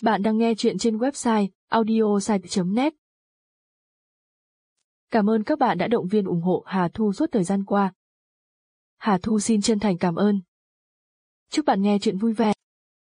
Bạn đang nghe chuyện trên website audiosite.net. Cảm ơn các bạn đã động viên ủng hộ Hà Thu suốt thời gian qua. Hà Thu xin chân thành cảm ơn. Chúc bạn nghe chuyện vui vẻ.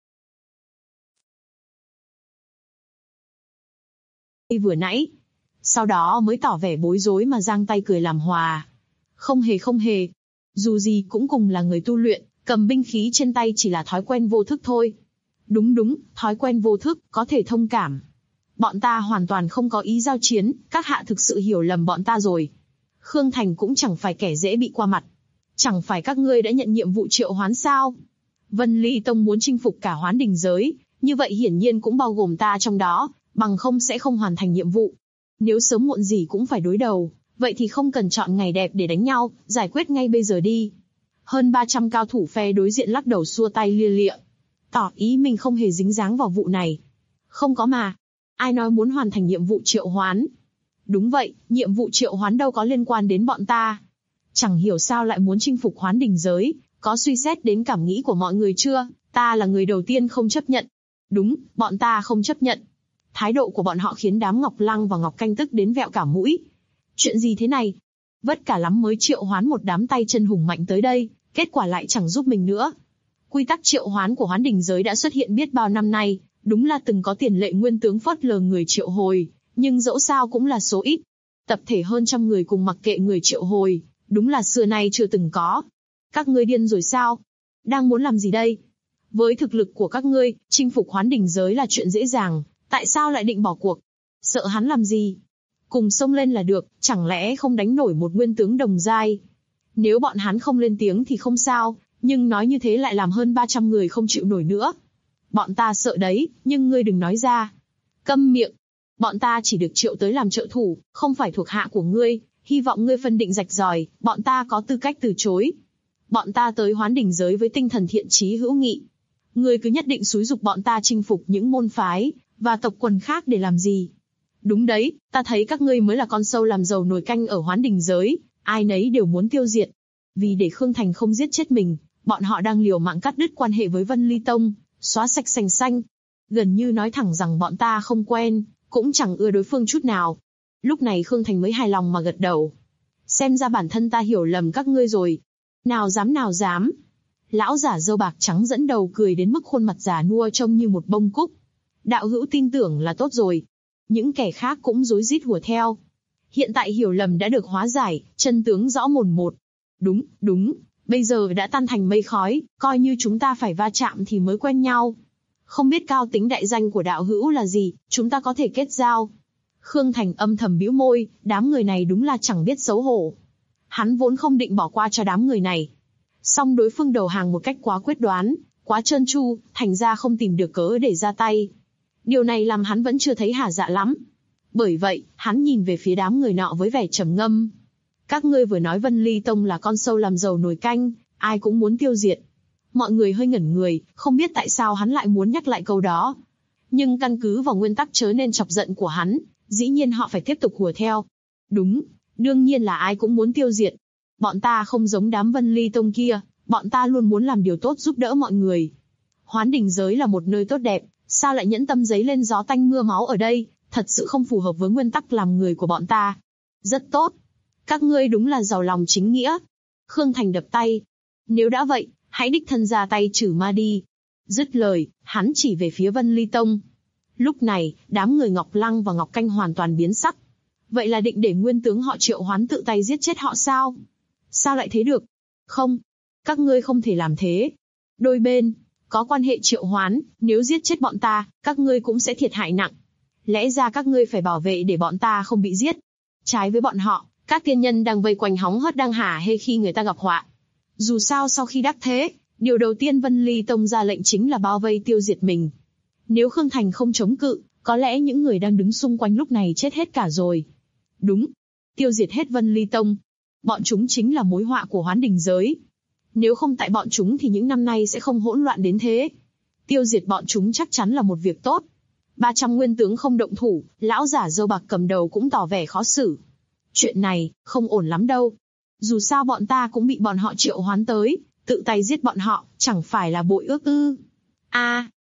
Vừa nãy, sau đó mới tỏ vẻ bối rối mà giang tay cười làm hòa. Không hề. Dù gì cũng cùng là người tu luyện, cầm binh khí trên tay chỉ là thói quen vô thức thôi. Đúng, thói quen vô thức, có thể thông cảm. Bọn ta hoàn toàn không có ý giao chiến, các hạ thực sự hiểu lầm bọn ta rồi. Khương Thành cũng chẳng phải kẻ dễ bị qua mặt. Chẳng phải các ngươi đã nhận nhiệm vụ triệu hoán sao? Vân Ly Tông muốn chinh phục cả Hoán Đỉnh giới, như vậy hiển nhiên cũng bao gồm ta trong đó, bằng không sẽ không hoàn thành nhiệm vụ. Nếu sớm muộn gì cũng phải đối đầu, vậy thì không cần chọn ngày đẹp để đánh nhau, giải quyết ngay bây giờ đi. Hơn 300 cao thủ phe đối diện lắc đầu xua tay lia lịa, tỏ ý mình không hề dính dáng vào vụ này. Không có mà. Ai nói muốn hoàn thành nhiệm vụ triệu hoán? Đúng vậy, nhiệm vụ triệu hoán đâu có liên quan đến bọn ta. Chẳng hiểu sao lại muốn chinh phục Hoán Đỉnh giới, có suy xét đến cảm nghĩ của mọi người chưa? Ta là người đầu tiên không chấp nhận. Đúng, bọn ta không chấp nhận. Thái độ của bọn họ khiến đám Ngọc Lăng và Ngọc Canh tức đến vẹo cả mũi. Chuyện gì thế này? Vất cả lắm mới triệu hoán một đám tay chân hùng mạnh tới đây, kết quả lại chẳng giúp mình nữa. Quy tắc triệu hoán của Hoán Đỉnh giới đã xuất hiện biết bao năm nay, đúng là từng có tiền lệ nguyên tướng phớt lờ người triệu hồi, nhưng dẫu sao cũng là số ít. Tập thể hơn trăm người cùng mặc kệ người triệu hồi, đúng là xưa nay chưa từng có. Các ngươi điên rồi sao? Đang muốn làm gì đây? Với thực lực của các ngươi, chinh phục Hoán Đỉnh giới là chuyện dễ dàng, tại sao lại định bỏ cuộc? Sợ hắn làm gì? Cùng xông lên là được, chẳng lẽ không đánh nổi một nguyên tướng đồng giai? Nếu bọn hắn không lên tiếng thì không sao, nhưng nói như thế lại làm hơn 300 người không chịu nổi nữa. Bọn ta sợ đấy, nhưng ngươi đừng nói ra. Câm miệng. Bọn ta chỉ được triệu tới làm trợ thủ, không phải thuộc hạ của ngươi, hy vọng ngươi phân định rạch ròi, bọn ta có tư cách từ chối. Bọn ta tới Hoán Đỉnh giới với tinh thần thiện chí hữu nghị. Ngươi cứ nhất định xúi giục bọn ta chinh phục những môn phái và tộc quần khác để làm gì? Đúng đấy, ta thấy các ngươi mới là con sâu làm dầu nồi canh ở Hoán Đỉnh giới, ai nấy đều muốn tiêu diệt. Vì để Khương Thành không giết chết mình, bọn họ đang liều mạng cắt đứt quan hệ với Vân Ly Tông, xóa sạch sành xanh. Gần như nói thẳng rằng bọn ta không quen, cũng chẳng ưa đối phương chút nào. Lúc này Khương Thành mới hài lòng mà gật đầu. Xem ra bản thân ta hiểu lầm các ngươi rồi. Nào dám. Lão giả râu bạc trắng dẫn đầu cười đến mức khuôn mặt già nua trông như một bông cúc. Đạo hữu tin tưởng là tốt rồi. Những kẻ khác cũng rối rít hùa theo. Hiện tại hiểu lầm đã được hóa giải, chân tướng rõ mồn một. Đúng, bây giờ đã tan thành mây khói, coi như chúng ta phải va chạm thì mới quen nhau. Không biết cao tính đại danh của đạo hữu là gì, chúng ta có thể kết giao. Khương Thành âm thầm bĩu môi, đám người này đúng là chẳng biết xấu hổ. Hắn vốn không định bỏ qua cho đám người này. Song đối phương đầu hàng một cách quá quyết đoán, quá trơn tru, thành ra không tìm được cớ để ra tay. Điều này làm hắn vẫn chưa thấy hả dạ lắm. Bởi vậy, hắn nhìn về phía đám người nọ với vẻ trầm ngâm. Các ngươi vừa nói Vân Ly Tông là con sâu làm dầu nồi canh, ai cũng muốn tiêu diệt. Mọi người hơi ngẩn người, không biết tại sao hắn lại muốn nhắc lại câu đó. Nhưng căn cứ vào nguyên tắc chớ nên chọc giận của hắn, dĩ nhiên họ phải tiếp tục hùa theo. Đúng, đương nhiên là ai cũng muốn tiêu diệt. Bọn ta không giống đám Vân Ly Tông kia, bọn ta luôn muốn làm điều tốt giúp đỡ mọi người. Hoán Đỉnh giới là một nơi tốt đẹp, sao lại nhẫn tâm giấy lên gió tanh mưa máu ở đây, thật sự không phù hợp với nguyên tắc làm người của bọn ta. Rất tốt. Các ngươi đúng là giàu lòng chính nghĩa. Khương Thành đập tay. Nếu đã vậy, hãy đích thân ra tay trừ ma đi. Dứt lời, hắn chỉ về phía Vân Ly Tông. Lúc này, đám người Ngọc Lăng và Ngọc Canh hoàn toàn biến sắc. Vậy là định để nguyên tướng họ triệu hoán tự tay giết chết họ sao? Sao lại thế được? Không, các ngươi không thể làm thế. Đôi bên có quan hệ triệu hoán, nếu giết chết bọn ta, các ngươi cũng sẽ thiệt hại nặng. Lẽ ra các ngươi phải bảo vệ để bọn ta không bị giết. Trái với bọn họ, các tiên nhân đang vây quanh hóng hớt đang hả hê khi người ta gặp họa. Dù sao sau khi đắc thế, điều đầu tiên Vân Ly Tông ra lệnh chính là bao vây tiêu diệt mình. Nếu Khương Thành không chống cự, có lẽ những người đang đứng xung quanh lúc này chết hết cả rồi. Đúng, tiêu diệt hết Vân Ly Tông. Bọn chúng chính là mối họa của Hoán Đỉnh giới. Nếu không tại bọn chúng thì những năm nay sẽ không hỗn loạn đến thế. Tiêu diệt bọn chúng chắc chắn là một việc tốt. 300 nguyên tướng không động thủ, lão giả râu bạc cầm đầu cũng tỏ vẻ khó xử. Chuyện này, không ổn lắm đâu. Dù sao bọn ta cũng bị bọn họ triệu hoán tới, tự tay giết bọn họ, chẳng phải là bội ước ư.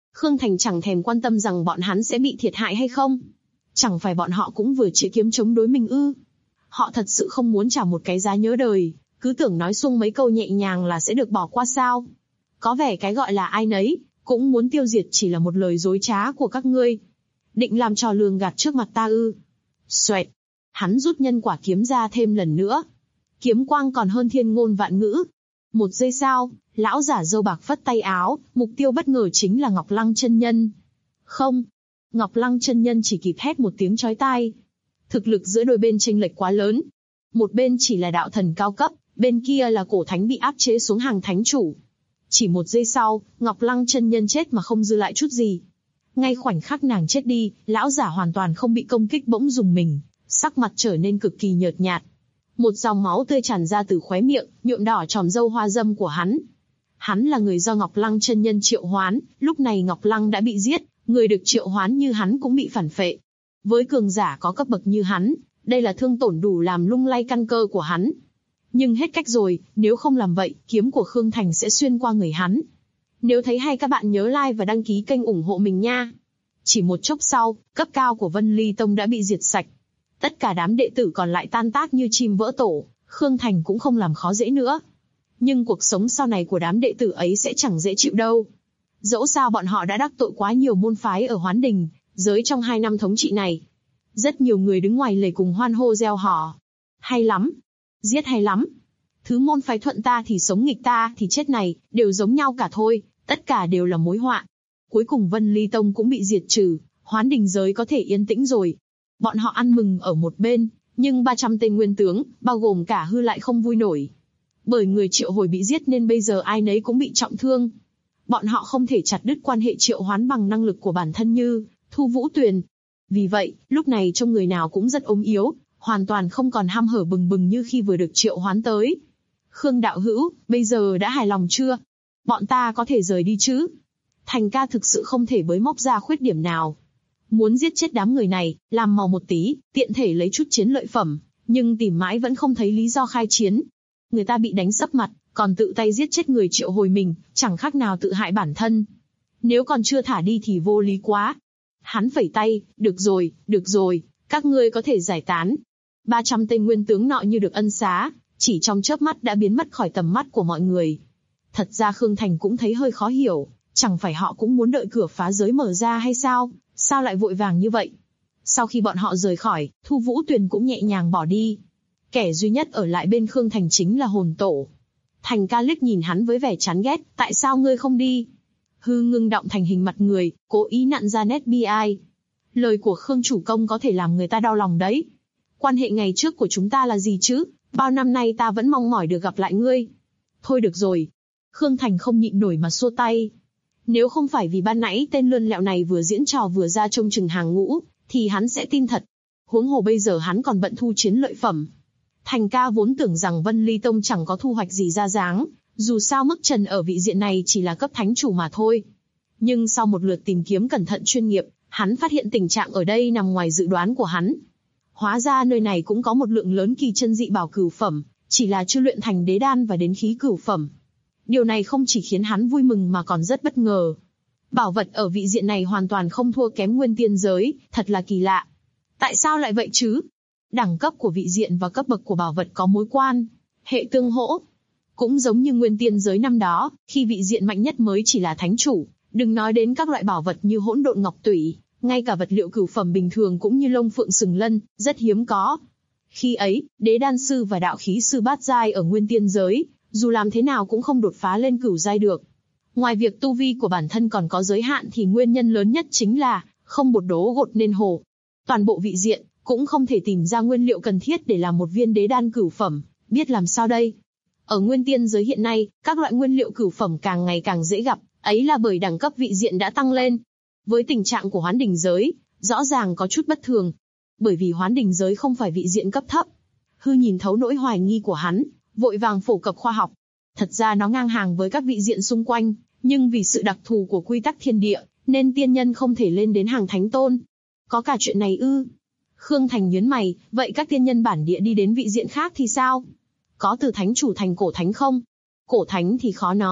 Khương Thành chẳng thèm quan tâm rằng bọn hắn sẽ bị thiệt hại hay không. Chẳng phải bọn họ cũng vừa chĩa kiếm chống đối mình ư? Họ thật sự không muốn trả một cái giá nhớ đời, cứ tưởng nói xuông mấy câu nhẹ nhàng là sẽ được bỏ qua sao? Có vẻ cái gọi là ai nấy cũng muốn tiêu diệt chỉ là một lời dối trá của các ngươi. Định làm trò lường gạt trước mặt ta ư? Xoẹt. Hắn rút nhân quả kiếm ra thêm lần nữa. Kiếm quang còn hơn thiên ngôn vạn ngữ. Một giây sau, lão giả râu bạc phất tay áo, mục tiêu bất ngờ chính là Ngọc Lăng chân nhân. Không. Ngọc Lăng chân nhân chỉ kịp hét một tiếng chói tai. Thực lực giữa đôi bên chênh lệch quá lớn. Một bên chỉ là đạo thần cao cấp, bên kia là cổ thánh bị áp chế xuống hàng thánh chủ. Chỉ một giây sau, Ngọc Lăng chân nhân chết mà không dư lại chút gì. Ngay khoảnh khắc nàng chết đi, lão giả hoàn toàn không bị công kích bỗng rùng mình, sắc mặt trở nên cực kỳ nhợt nhạt. Một dòng máu tươi tràn ra từ khóe miệng, nhuộm đỏ tròm râu hoa dâm của hắn. Hắn là người do Ngọc Lăng chân nhân triệu hoán, lúc này Ngọc Lăng đã bị giết, người được triệu hoán như hắn cũng bị phản phệ. Với cường giả có cấp bậc như hắn, đây là thương tổn đủ làm lung lay căn cơ của hắn. Nhưng hết cách rồi, nếu không làm vậy, kiếm của Khương Thành sẽ xuyên qua người hắn. Nếu thấy hay các bạn nhớ like và đăng ký kênh ủng hộ mình nha. Chỉ một chốc sau, cấp cao của Vân Ly Tông đã bị diệt sạch. Tất cả đám đệ tử còn lại tan tác như chim vỡ tổ, Khương Thành cũng không làm khó dễ nữa. Nhưng cuộc sống sau này của đám đệ tử ấy sẽ chẳng dễ chịu đâu. Dẫu sao bọn họ đã đắc tội quá nhiều môn phái ở Hoán Đình, giới trong 2 năm thống trị này. Rất nhiều người đứng ngoài lề cùng hoan hô reo hò. Hay lắm! Giết hay lắm! Thứ môn phái thuận ta thì sống nghịch ta thì chết này, đều giống nhau cả thôi, tất cả đều là mối họa. Cuối cùng Vân Ly Tông cũng bị diệt trừ, Hoán Đình giới có thể yên tĩnh rồi. Bọn họ ăn mừng ở một bên, nhưng 300 tên nguyên tướng, bao gồm cả Hư lại không vui nổi. Bởi người triệu hồi bị giết nên bây giờ ai nấy cũng bị trọng thương. Bọn họ không thể chặt đứt quan hệ triệu hoán bằng năng lực của bản thân như Thu Vũ Tuyền. Vì vậy, lúc này trông người nào cũng rất ốm yếu, hoàn toàn không còn ham hở bừng bừng như khi vừa được triệu hoán tới. Khương đạo hữu, bây giờ đã hài lòng chưa? Bọn ta có thể rời đi chứ? Thành ca thực sự không thể bới móc ra khuyết điểm nào. Muốn giết chết đám người này, làm màu một tí, tiện thể lấy chút chiến lợi phẩm, nhưng tìm mãi vẫn không thấy lý do khai chiến. Người ta bị đánh sấp mặt, còn tự tay giết chết người triệu hồi mình, chẳng khác nào tự hại bản thân. Nếu còn chưa thả đi thì vô lý quá. Hắn phẩy tay, được rồi, các ngươi có thể giải tán. 300 tên nguyên tướng nọ như được ân xá, chỉ trong chớp mắt đã biến mất khỏi tầm mắt của mọi người. Thật ra Khương Thành cũng thấy hơi khó hiểu, chẳng phải họ cũng muốn đợi cửa phá giới mở ra hay sao? Sao lại vội vàng như vậy? Sau khi bọn họ rời khỏi, Thu Vũ Tuyền cũng nhẹ nhàng bỏ đi. Kẻ duy nhất ở lại bên Khương Thành chính là Hồn Tổ. Thành ca liếc nhìn hắn với vẻ chán ghét, tại sao ngươi không đi? Hư ngưng động thành hình mặt người, cố ý nặn ra nét bi ai. Lời của Khương chủ công có thể làm người ta đau lòng đấy. Quan hệ ngày trước của chúng ta là gì chứ? Bao năm nay ta vẫn mong mỏi được gặp lại ngươi. Thôi được rồi. Khương Thành không nhịn nổi mà xua tay. Nếu không phải vì ban nãy tên lươn lẹo này vừa diễn trò vừa ra trông chừng hàng ngũ, thì hắn sẽ tin thật. Huống hồ bây giờ hắn còn bận thu chiến lợi phẩm. Thành ca vốn tưởng rằng Vân Ly Tông chẳng có thu hoạch gì ra dáng, dù sao mức trần ở vị diện này chỉ là cấp thánh chủ mà thôi. Nhưng sau một lượt tìm kiếm cẩn thận chuyên nghiệp, hắn phát hiện tình trạng ở đây nằm ngoài dự đoán của hắn. Hóa ra nơi này cũng có một lượng lớn kỳ chân dị bảo cửu phẩm, chỉ là chưa luyện thành đế đan và đến khí cửu phẩm. Điều này không chỉ khiến hắn vui mừng mà còn rất bất ngờ. Bảo vật ở vị diện này hoàn toàn không thua kém nguyên tiên giới, thật là kỳ lạ. Tại sao lại vậy chứ? Đẳng cấp của vị diện và cấp bậc của bảo vật có mối quan hệ tương hỗ. Cũng giống như nguyên tiên giới năm đó, khi vị diện mạnh nhất mới chỉ là thánh chủ, đừng nói đến các loại bảo vật như hỗn độn ngọc tủy, ngay cả vật liệu cửu phẩm bình thường cũng như lông phượng sừng lân, rất hiếm có. Khi ấy, đế đan sư và đạo khí sư bát giai ở nguyên tiên giới, dù làm thế nào cũng không đột phá lên cửu giai được. Ngoài việc tu vi của bản thân còn có giới hạn thì nguyên nhân lớn nhất chính là không bột đố gột nên hồ. Toàn bộ vị diện cũng không thể tìm ra nguyên liệu cần thiết để làm một viên đế đan cửu phẩm, biết làm sao đây? Ở nguyên tiên giới hiện nay, các loại nguyên liệu cửu phẩm càng ngày càng dễ gặp, ấy là bởi đẳng cấp vị diện đã tăng lên. Với tình trạng của Hoán Đình giới, rõ ràng có chút bất thường. Bởi vì Hoán Đình giới không phải vị diện cấp thấp. Hư nhìn thấu nỗi hoài nghi của hắn, vội vàng phổ cập khoa học. Thật ra nó ngang hàng với các vị diện xung quanh, nhưng vì sự đặc thù của quy tắc thiên địa, nên tiên nhân không thể lên đến hàng thánh tôn. Có cả chuyện này ư? Khương Thành nhớn mày, vậy các tiên nhân bản địa đi đến vị diện khác thì sao? Có từ thánh chủ thành cổ thánh không? Cổ thánh thì khó nói,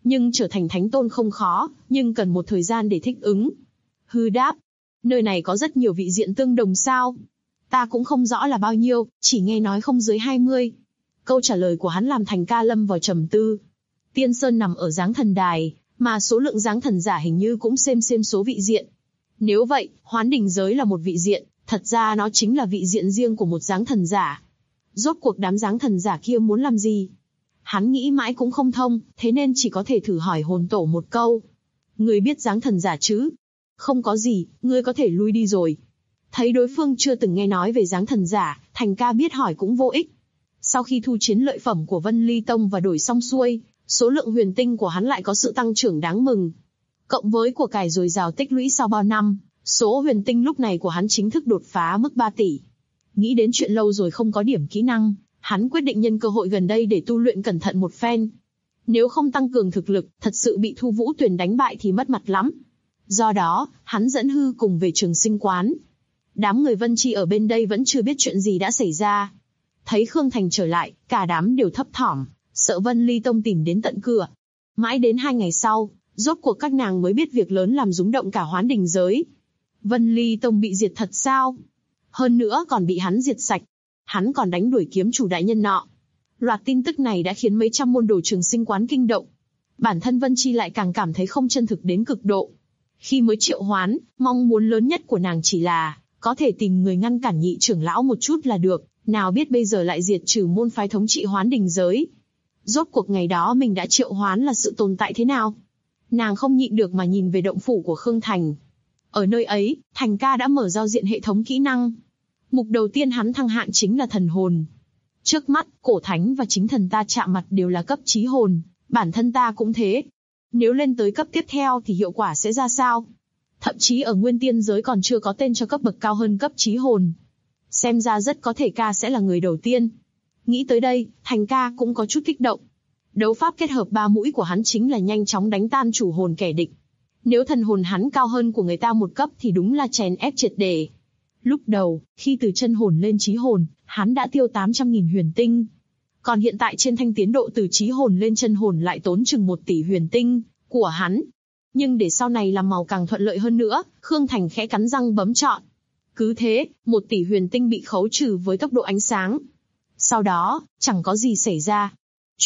Nhưng trở thành thánh tôn không khó, nhưng cần một thời gian để thích ứng. Hư đáp, nơi này có rất nhiều vị diện tương đồng sao? Ta cũng không rõ là bao nhiêu, chỉ nghe nói không dưới 20. Câu trả lời của hắn làm Thành Ca lâm vào trầm tư. Tiên Sơn nằm ở Giáng Thần Đài, mà số lượng Giáng Thần giả hình như cũng xem số vị diện. Nếu vậy, Hoán Đỉnh giới là một vị diện, thật ra nó chính là vị diện riêng của một Giáng Thần giả. Rốt cuộc đám Giáng Thần giả kia muốn làm gì? Hắn nghĩ mãi cũng không thông, thế nên chỉ có thể thử hỏi hồn tổ một câu. Ngươi biết Giáng Thần giả chứ? Không có gì, ngươi có thể lui đi rồi. Thấy đối phương chưa từng nghe nói về Giáng Thần giả, Thành Ca biết hỏi cũng vô ích. Sau khi thu chiến lợi phẩm của Vân Ly Tông và đổi xong xuôi, số lượng huyền tinh của hắn lại có sự tăng trưởng đáng mừng. Cộng với của cải dồi dào tích lũy sau bao năm, số huyền tinh lúc này của hắn chính thức đột phá mức 3 tỷ. Nghĩ đến chuyện lâu rồi không có điểm kỹ năng, hắn quyết định nhân cơ hội gần đây để tu luyện cẩn thận một phen. Nếu không tăng cường thực lực, thật sự bị Thu Vũ Tuyền đánh bại thì mất mặt lắm. Do đó, hắn dẫn Hư cùng về Trường Sinh quán. Đám người Vân Chi ở bên đây vẫn chưa biết chuyện gì đã xảy ra. Thấy Khương Thành trở lại, cả đám đều thấp thỏm, sợ Vân Ly Tông tìm đến tận cửa. Mãi đến 2 ngày sau, rốt cuộc các nàng mới biết việc lớn làm rúng động cả Hoán Đỉnh giới. Vân Ly Tông bị diệt thật sao? Hơn nữa còn bị hắn diệt sạch. Hắn còn đánh đuổi kiếm chủ đại nhân nọ. Loạt tin tức này đã khiến mấy trăm môn đồ Trường Sinh quán kinh động. Bản thân Vân Chi lại càng cảm thấy không chân thực đến cực độ. Khi mới triệu hoán, mong muốn lớn nhất của nàng chỉ là có thể tìm người ngăn cản nhị trưởng lão một chút là được, nào biết bây giờ lại diệt trừ môn phái thống trị Hoán Đỉnh giới. Rốt cuộc ngày đó mình đã triệu hoán là sự tồn tại thế nào? Nàng không nhịn được mà nhìn về động phủ của Khương Thành. Ở nơi ấy, Thành Ca đã mở giao diện hệ thống kỹ năng. Mục đầu tiên hắn thăng hạn chính là thần hồn. Trước mắt, cổ thánh và chính thần ta chạm mặt đều là cấp chí hồn, bản thân ta cũng thế. Nếu lên tới cấp tiếp theo thì hiệu quả sẽ ra sao? Thậm chí ở nguyên tiên giới còn chưa có tên cho cấp bậc cao hơn cấp chí hồn. Xem ra rất có thể ca sẽ là người đầu tiên. Nghĩ tới đây, Thành Ca cũng có chút kích động. Đấu pháp kết hợp 3 mũi của hắn chính là nhanh chóng đánh tan chủ hồn kẻ địch. Nếu thần hồn hắn cao hơn của người ta một cấp thì đúng là chèn ép triệt để. Lúc đầu, khi từ chân hồn lên chí hồn, hắn đã tiêu 800.000 huyền tinh. Còn hiện tại trên thanh tiến độ từ chí hồn lên chân hồn lại tốn chừng 1 tỷ huyền tinh của hắn. Nhưng để sau này làm màu càng thuận lợi hơn nữa, Khương Thành khẽ cắn răng bấm chọn. Cứ thế, 1 tỷ huyền tinh bị khấu trừ với tốc độ ánh sáng. Sau đó, chẳng có gì xảy ra.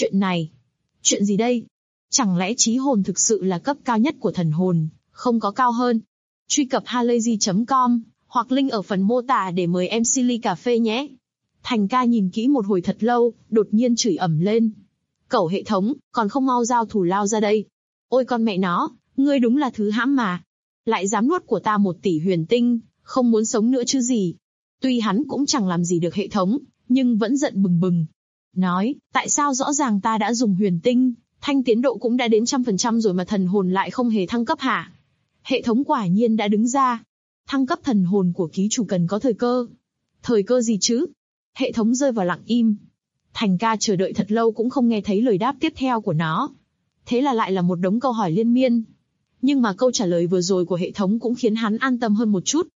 Chuyện gì đây? Chẳng lẽ chí hồn thực sự là cấp cao nhất của thần hồn, không có cao hơn? Truy cập halayzi.com hoặc link ở phần mô tả để mời em Silly cà phê nhé. Thành Ca nhìn kỹ một hồi thật lâu, đột nhiên chửi ầm lên. Cẩu hệ thống, còn không mau giao thủ lao ra đây. Ôi con mẹ nó, ngươi đúng là thứ hãm mà. Lại dám nuốt của ta 1 tỷ huyền tinh, không muốn sống nữa chứ gì. Tuy hắn cũng chẳng làm gì được hệ thống, nhưng vẫn giận bừng bừng. Nói, tại sao rõ ràng ta đã dùng huyền tinh, thanh tiến độ cũng đã đến 100% rồi mà thần hồn lại không hề thăng cấp hả? Hệ thống quả nhiên đã đứng ra. Thăng cấp thần hồn của ký chủ cần có thời cơ. Thời cơ gì chứ? Hệ thống rơi vào lặng im. Thành Ca chờ đợi thật lâu cũng không nghe thấy lời đáp tiếp theo của nó. Thế là lại là một đống câu hỏi liên miên. Nhưng mà câu trả lời vừa rồi của hệ thống cũng khiến hắn an tâm hơn một chút.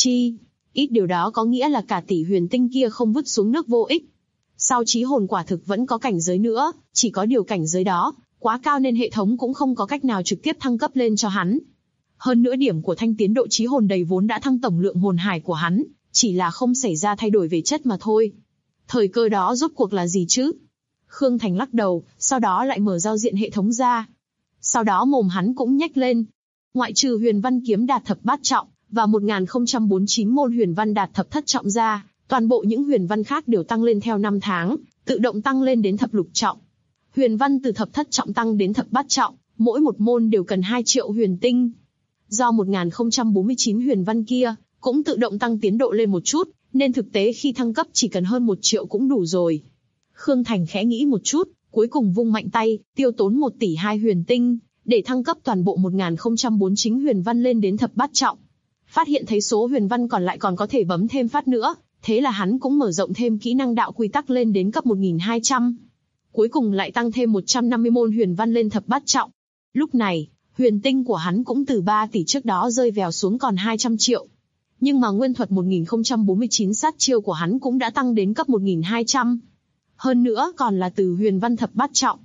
Ít điều đó có nghĩa là cả tỷ huyền tinh kia không vứt xuống nước vô ích. Sau chí hồn quả thực vẫn có cảnh giới nữa, chỉ có điều cảnh giới đó quá cao nên hệ thống cũng không có cách nào trực tiếp thăng cấp lên cho hắn. Hơn nữa điểm của thanh tiến độ chí hồn đầy vốn đã thăng tổng lượng hồn hải của hắn, chỉ là không xảy ra thay đổi về chất mà thôi. Thời cơ đó rốt cuộc là gì chứ? Khương Thành lắc đầu, sau đó lại mở giao diện hệ thống ra. Sau đó mồm hắn cũng nhếch lên. Ngoại trừ huyền văn kiếm đạt thập bát trọng, và 1049 môn huyền văn đạt thập thất trọng ra, toàn bộ những huyền văn khác đều tăng lên theo 5 tháng, tự động tăng lên đến thập lục trọng. Huyền văn từ thập thất trọng tăng đến thập bát trọng, mỗi một môn đều cần 2 triệu huyền tinh. Do 1049 huyền văn kia, cũng tự động tăng tiến độ lên một chút, nên thực tế khi thăng cấp chỉ cần hơn 1 triệu cũng đủ rồi. Khương Thành khẽ nghĩ một chút, cuối cùng vung mạnh tay, tiêu tốn 1 tỷ 2 huyền tinh, để thăng cấp toàn bộ 1049 huyền văn lên đến thập bát trọng. Phát hiện thấy số huyền văn còn lại còn có thể bấm thêm phát nữa, thế là hắn cũng mở rộng thêm kỹ năng đạo quy tắc lên đến cấp 1200. Cuối cùng lại tăng thêm 150 môn huyền văn lên thập bát trọng. Lúc này, huyền tinh của hắn cũng từ 3 tỷ trước đó rơi vèo xuống còn 200 triệu. Nhưng mà nguyên thuật 1049 sát chiêu của hắn cũng đã tăng đến cấp 1200. Hơn nữa còn là từ huyền văn thập bát trọng.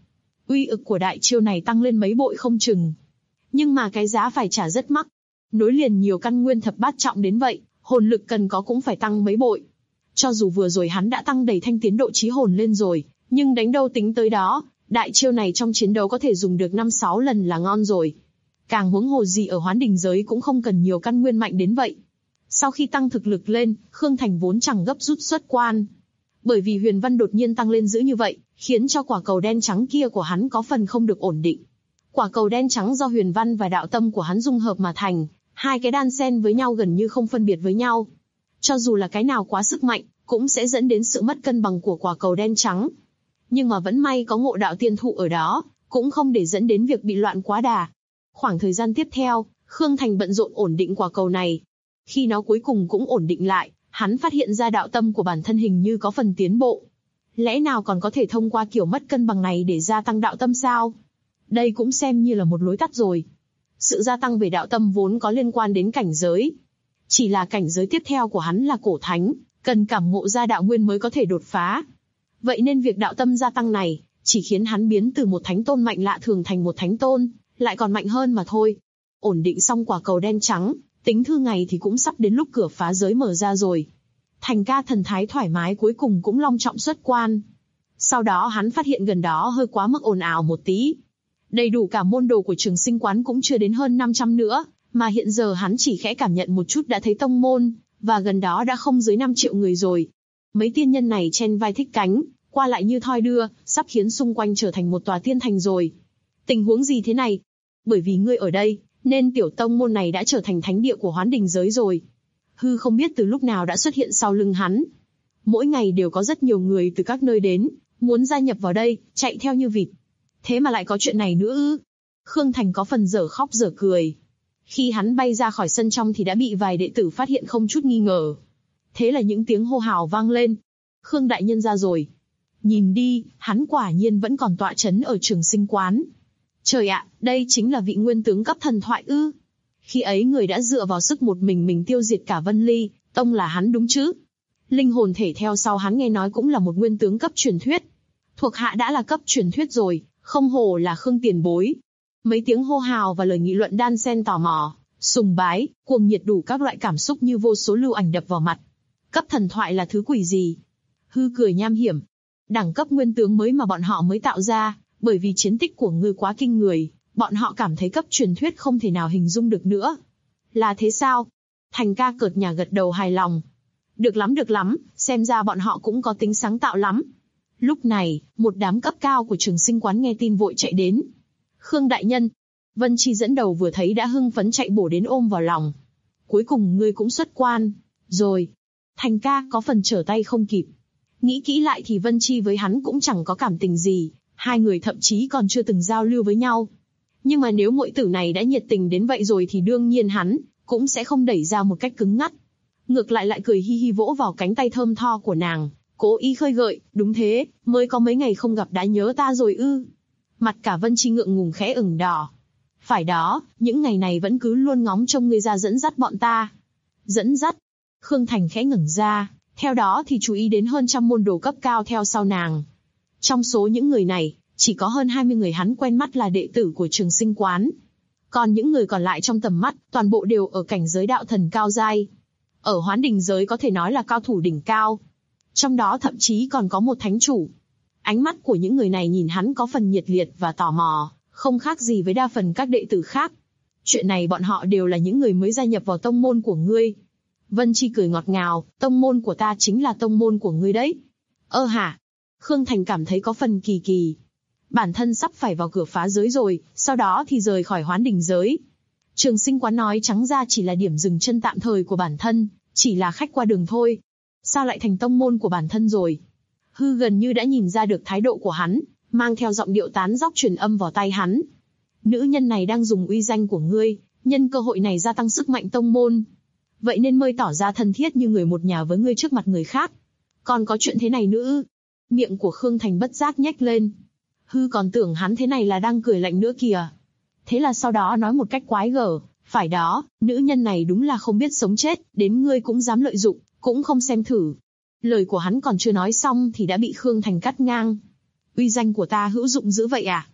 Uy lực của đại chiêu này tăng lên mấy bội không chừng. Nhưng mà cái giá phải trả rất mắc. Nối liền nhiều căn nguyên thập bát trọng đến vậy, hồn lực cần có cũng phải tăng mấy bội. Cho dù vừa rồi hắn đã tăng đầy thanh tiến độ chí hồn lên rồi, nhưng đánh đâu tính tới đó, đại chiêu này trong chiến đấu có thể dùng được 5-6 lần là ngon rồi. Càng huống hồ gì ở Hoán Đỉnh giới cũng không cần nhiều căn nguyên mạnh đến vậy. Sau khi tăng thực lực lên, Khương Thành vốn chẳng gấp rút xuất quan. Bởi vì huyền văn đột nhiên tăng lên dữ như vậy, khiến cho quả cầu đen trắng kia của hắn có phần không được ổn định. Quả cầu đen trắng do huyền văn và đạo tâm của hắn dung hợp mà thành, hai cái đan xen với nhau gần như không phân biệt với nhau. Cho dù là cái nào quá sức mạnh, cũng sẽ dẫn đến sự mất cân bằng của quả cầu đen trắng. Nhưng mà vẫn may có Ngộ Đạo Tiên Thụ ở đó, cũng không để dẫn đến việc bị loạn quá đà. Khoảng thời gian tiếp theo, Khương Thành bận rộn ổn định quả cầu này. Khi nó cuối cùng cũng ổn định lại, hắn phát hiện ra đạo tâm của bản thân hình như có phần tiến bộ. Lẽ nào còn có thể thông qua kiểu mất cân bằng này để gia tăng đạo tâm sao? Đây cũng xem như là một lối tắt rồi. Sự gia tăng về đạo tâm vốn có liên quan đến cảnh giới. Chỉ là cảnh giới tiếp theo của hắn là cổ thánh, cần cảm ngộ ra đạo nguyên mới có thể đột phá. Vậy nên việc đạo tâm gia tăng này, chỉ khiến hắn biến từ một thánh tôn mạnh lạ thường thành một thánh tôn, lại còn mạnh hơn mà thôi. Ổn định xong quả cầu đen trắng, tính thư ngày thì cũng sắp đến lúc cửa phá giới mở ra rồi. Thành ca thần thái thoải mái cuối cùng cũng long trọng xuất quan. Sau đó hắn phát hiện gần đó hơi quá mức ồn ào một tí. Đầy đủ cả môn đồ của Trường Sinh quán cũng chưa đến hơn 500 nữa, mà hiện giờ hắn chỉ khẽ cảm nhận một chút đã thấy tông môn, và gần đó đã không dưới 5 triệu người rồi. Mấy tiên nhân này chen vai thích cánh, qua lại như thoi đưa, sắp khiến xung quanh trở thành một tòa tiên thành rồi. Tình huống gì thế này? Bởi vì ngươi ở đây, nên tiểu tông môn này đã trở thành thánh địa của Hoán Đỉnh giới rồi. Hư không biết từ lúc nào đã xuất hiện sau lưng hắn. Mỗi ngày đều có rất nhiều người từ các nơi đến, muốn gia nhập vào đây, chạy theo như vịt. Thế mà lại có chuyện này nữa ư? Khương Thành có phần dở khóc dở cười. Khi hắn bay ra khỏi sân trong thì đã bị vài đệ tử phát hiện không chút nghi ngờ. Thế là những tiếng hô hào vang lên. Khương đại nhân ra rồi. Nhìn đi, hắn quả nhiên vẫn còn tọa chấn ở Trường Sinh quán. Trời ạ, đây chính là vị nguyên tướng cấp thần thoại ư? Khi ấy người đã dựa vào sức một mình tiêu diệt cả Vân Ly Tông là hắn đúng chứ? Linh hồn thể theo sau hắn nghe nói cũng là một nguyên tướng cấp truyền thuyết. Thuộc hạ đã là cấp truyền thuyết rồi, không hổ là Khương tiền bối. Mấy tiếng hô hào và lời nghị luận đan xen tò mò, sùng bái, cuồng nhiệt đủ các loại cảm xúc như vô số lưu ảnh đập vào mặt. Cấp thần thoại là thứ quỷ gì? Hư cười nham hiểm. Đẳng cấp nguyên tướng mới mà bọn họ mới tạo ra, bởi vì chiến tích của ngươi quá kinh người, bọn họ cảm thấy cấp truyền thuyết không thể nào hình dung được nữa. Là thế sao? Thành ca cợt nhả gật đầu hài lòng. Được lắm, xem ra bọn họ cũng có tính sáng tạo lắm. Lúc này, một đám cấp cao của Trường Sinh quán nghe tin vội chạy đến. Khương đại nhân, Vân Chi dẫn đầu vừa thấy đã hưng phấn chạy bổ đến ôm vào lòng. Cuối cùng ngươi cũng xuất quan, rồi. Thành ca có phần trở tay không kịp. Nghĩ kỹ lại thì Vân Chi với hắn cũng chẳng có cảm tình gì, hai người thậm chí còn chưa từng giao lưu với nhau. Nhưng mà nếu muội tử này đã nhiệt tình đến vậy rồi thì đương nhiên hắn cũng sẽ không đẩy ra một cách cứng ngắt. Ngược lại cười hi hi vỗ vào cánh tay thơm tho của nàng, cố ý khơi gợi, đúng thế, mới có mấy ngày không gặp đã nhớ ta rồi ư? Mặt cả Vân Chi ngượng ngùng khẽ ửng đỏ. Phải đó, những ngày này vẫn cứ luôn ngóng trông ngươi ra dẫn dắt bọn ta. Dẫn dắt? Khương Thành khẽ ngẩng ra, theo đó thì chú ý đến hơn 100 môn đồ cấp cao theo sau nàng. Trong số những người này, chỉ có hơn 20 người hắn quen mắt là đệ tử của Trường Sinh quán. Còn những người còn lại trong tầm mắt, toàn bộ đều ở cảnh giới đạo thần cao giai. Ở Hoán Đỉnh giới có thể nói là cao thủ đỉnh cao. Trong đó thậm chí còn có một thánh chủ. Ánh mắt của những người này nhìn hắn có phần nhiệt liệt và tò mò, không khác gì với đa phần các đệ tử khác. Chuyện này bọn họ đều là những người mới gia nhập vào tông môn của ngươi. Vân Chi cười ngọt ngào, tông môn của ta chính là tông môn của ngươi đấy. Hả? Khương Thành cảm thấy có phần kỳ kỳ. Bản thân sắp phải vào cửa phá giới rồi, sau đó thì rời khỏi Hoán Đỉnh giới. Trường Sinh quán nói trắng ra chỉ là điểm dừng chân tạm thời của bản thân, chỉ là khách qua đường thôi. Sao lại thành tông môn của bản thân rồi? Hư gần như đã nhìn ra được thái độ của hắn, mang theo giọng điệu tán dóc truyền âm vào tai hắn. Nữ nhân này đang dùng uy danh của ngươi, nhân cơ hội này gia tăng sức mạnh tông môn. Vậy nên mới tỏ ra thân thiết như người một nhà với ngươi trước mặt người khác. Còn có chuyện thế này nữa ư? Miệng của Khương Thành bất giác nhếch lên. Hư còn tưởng hắn thế này là đang cười lạnh nữa kìa. Thế là sau đó nói một cách quái gở, phải đó, nữ nhân này đúng là không biết sống chết, đến ngươi cũng dám lợi dụng, cũng không xem thử. Lời của hắn còn chưa nói xong thì đã bị Khương Thành cắt ngang. Uy danh của ta hữu dụng dữ vậy à?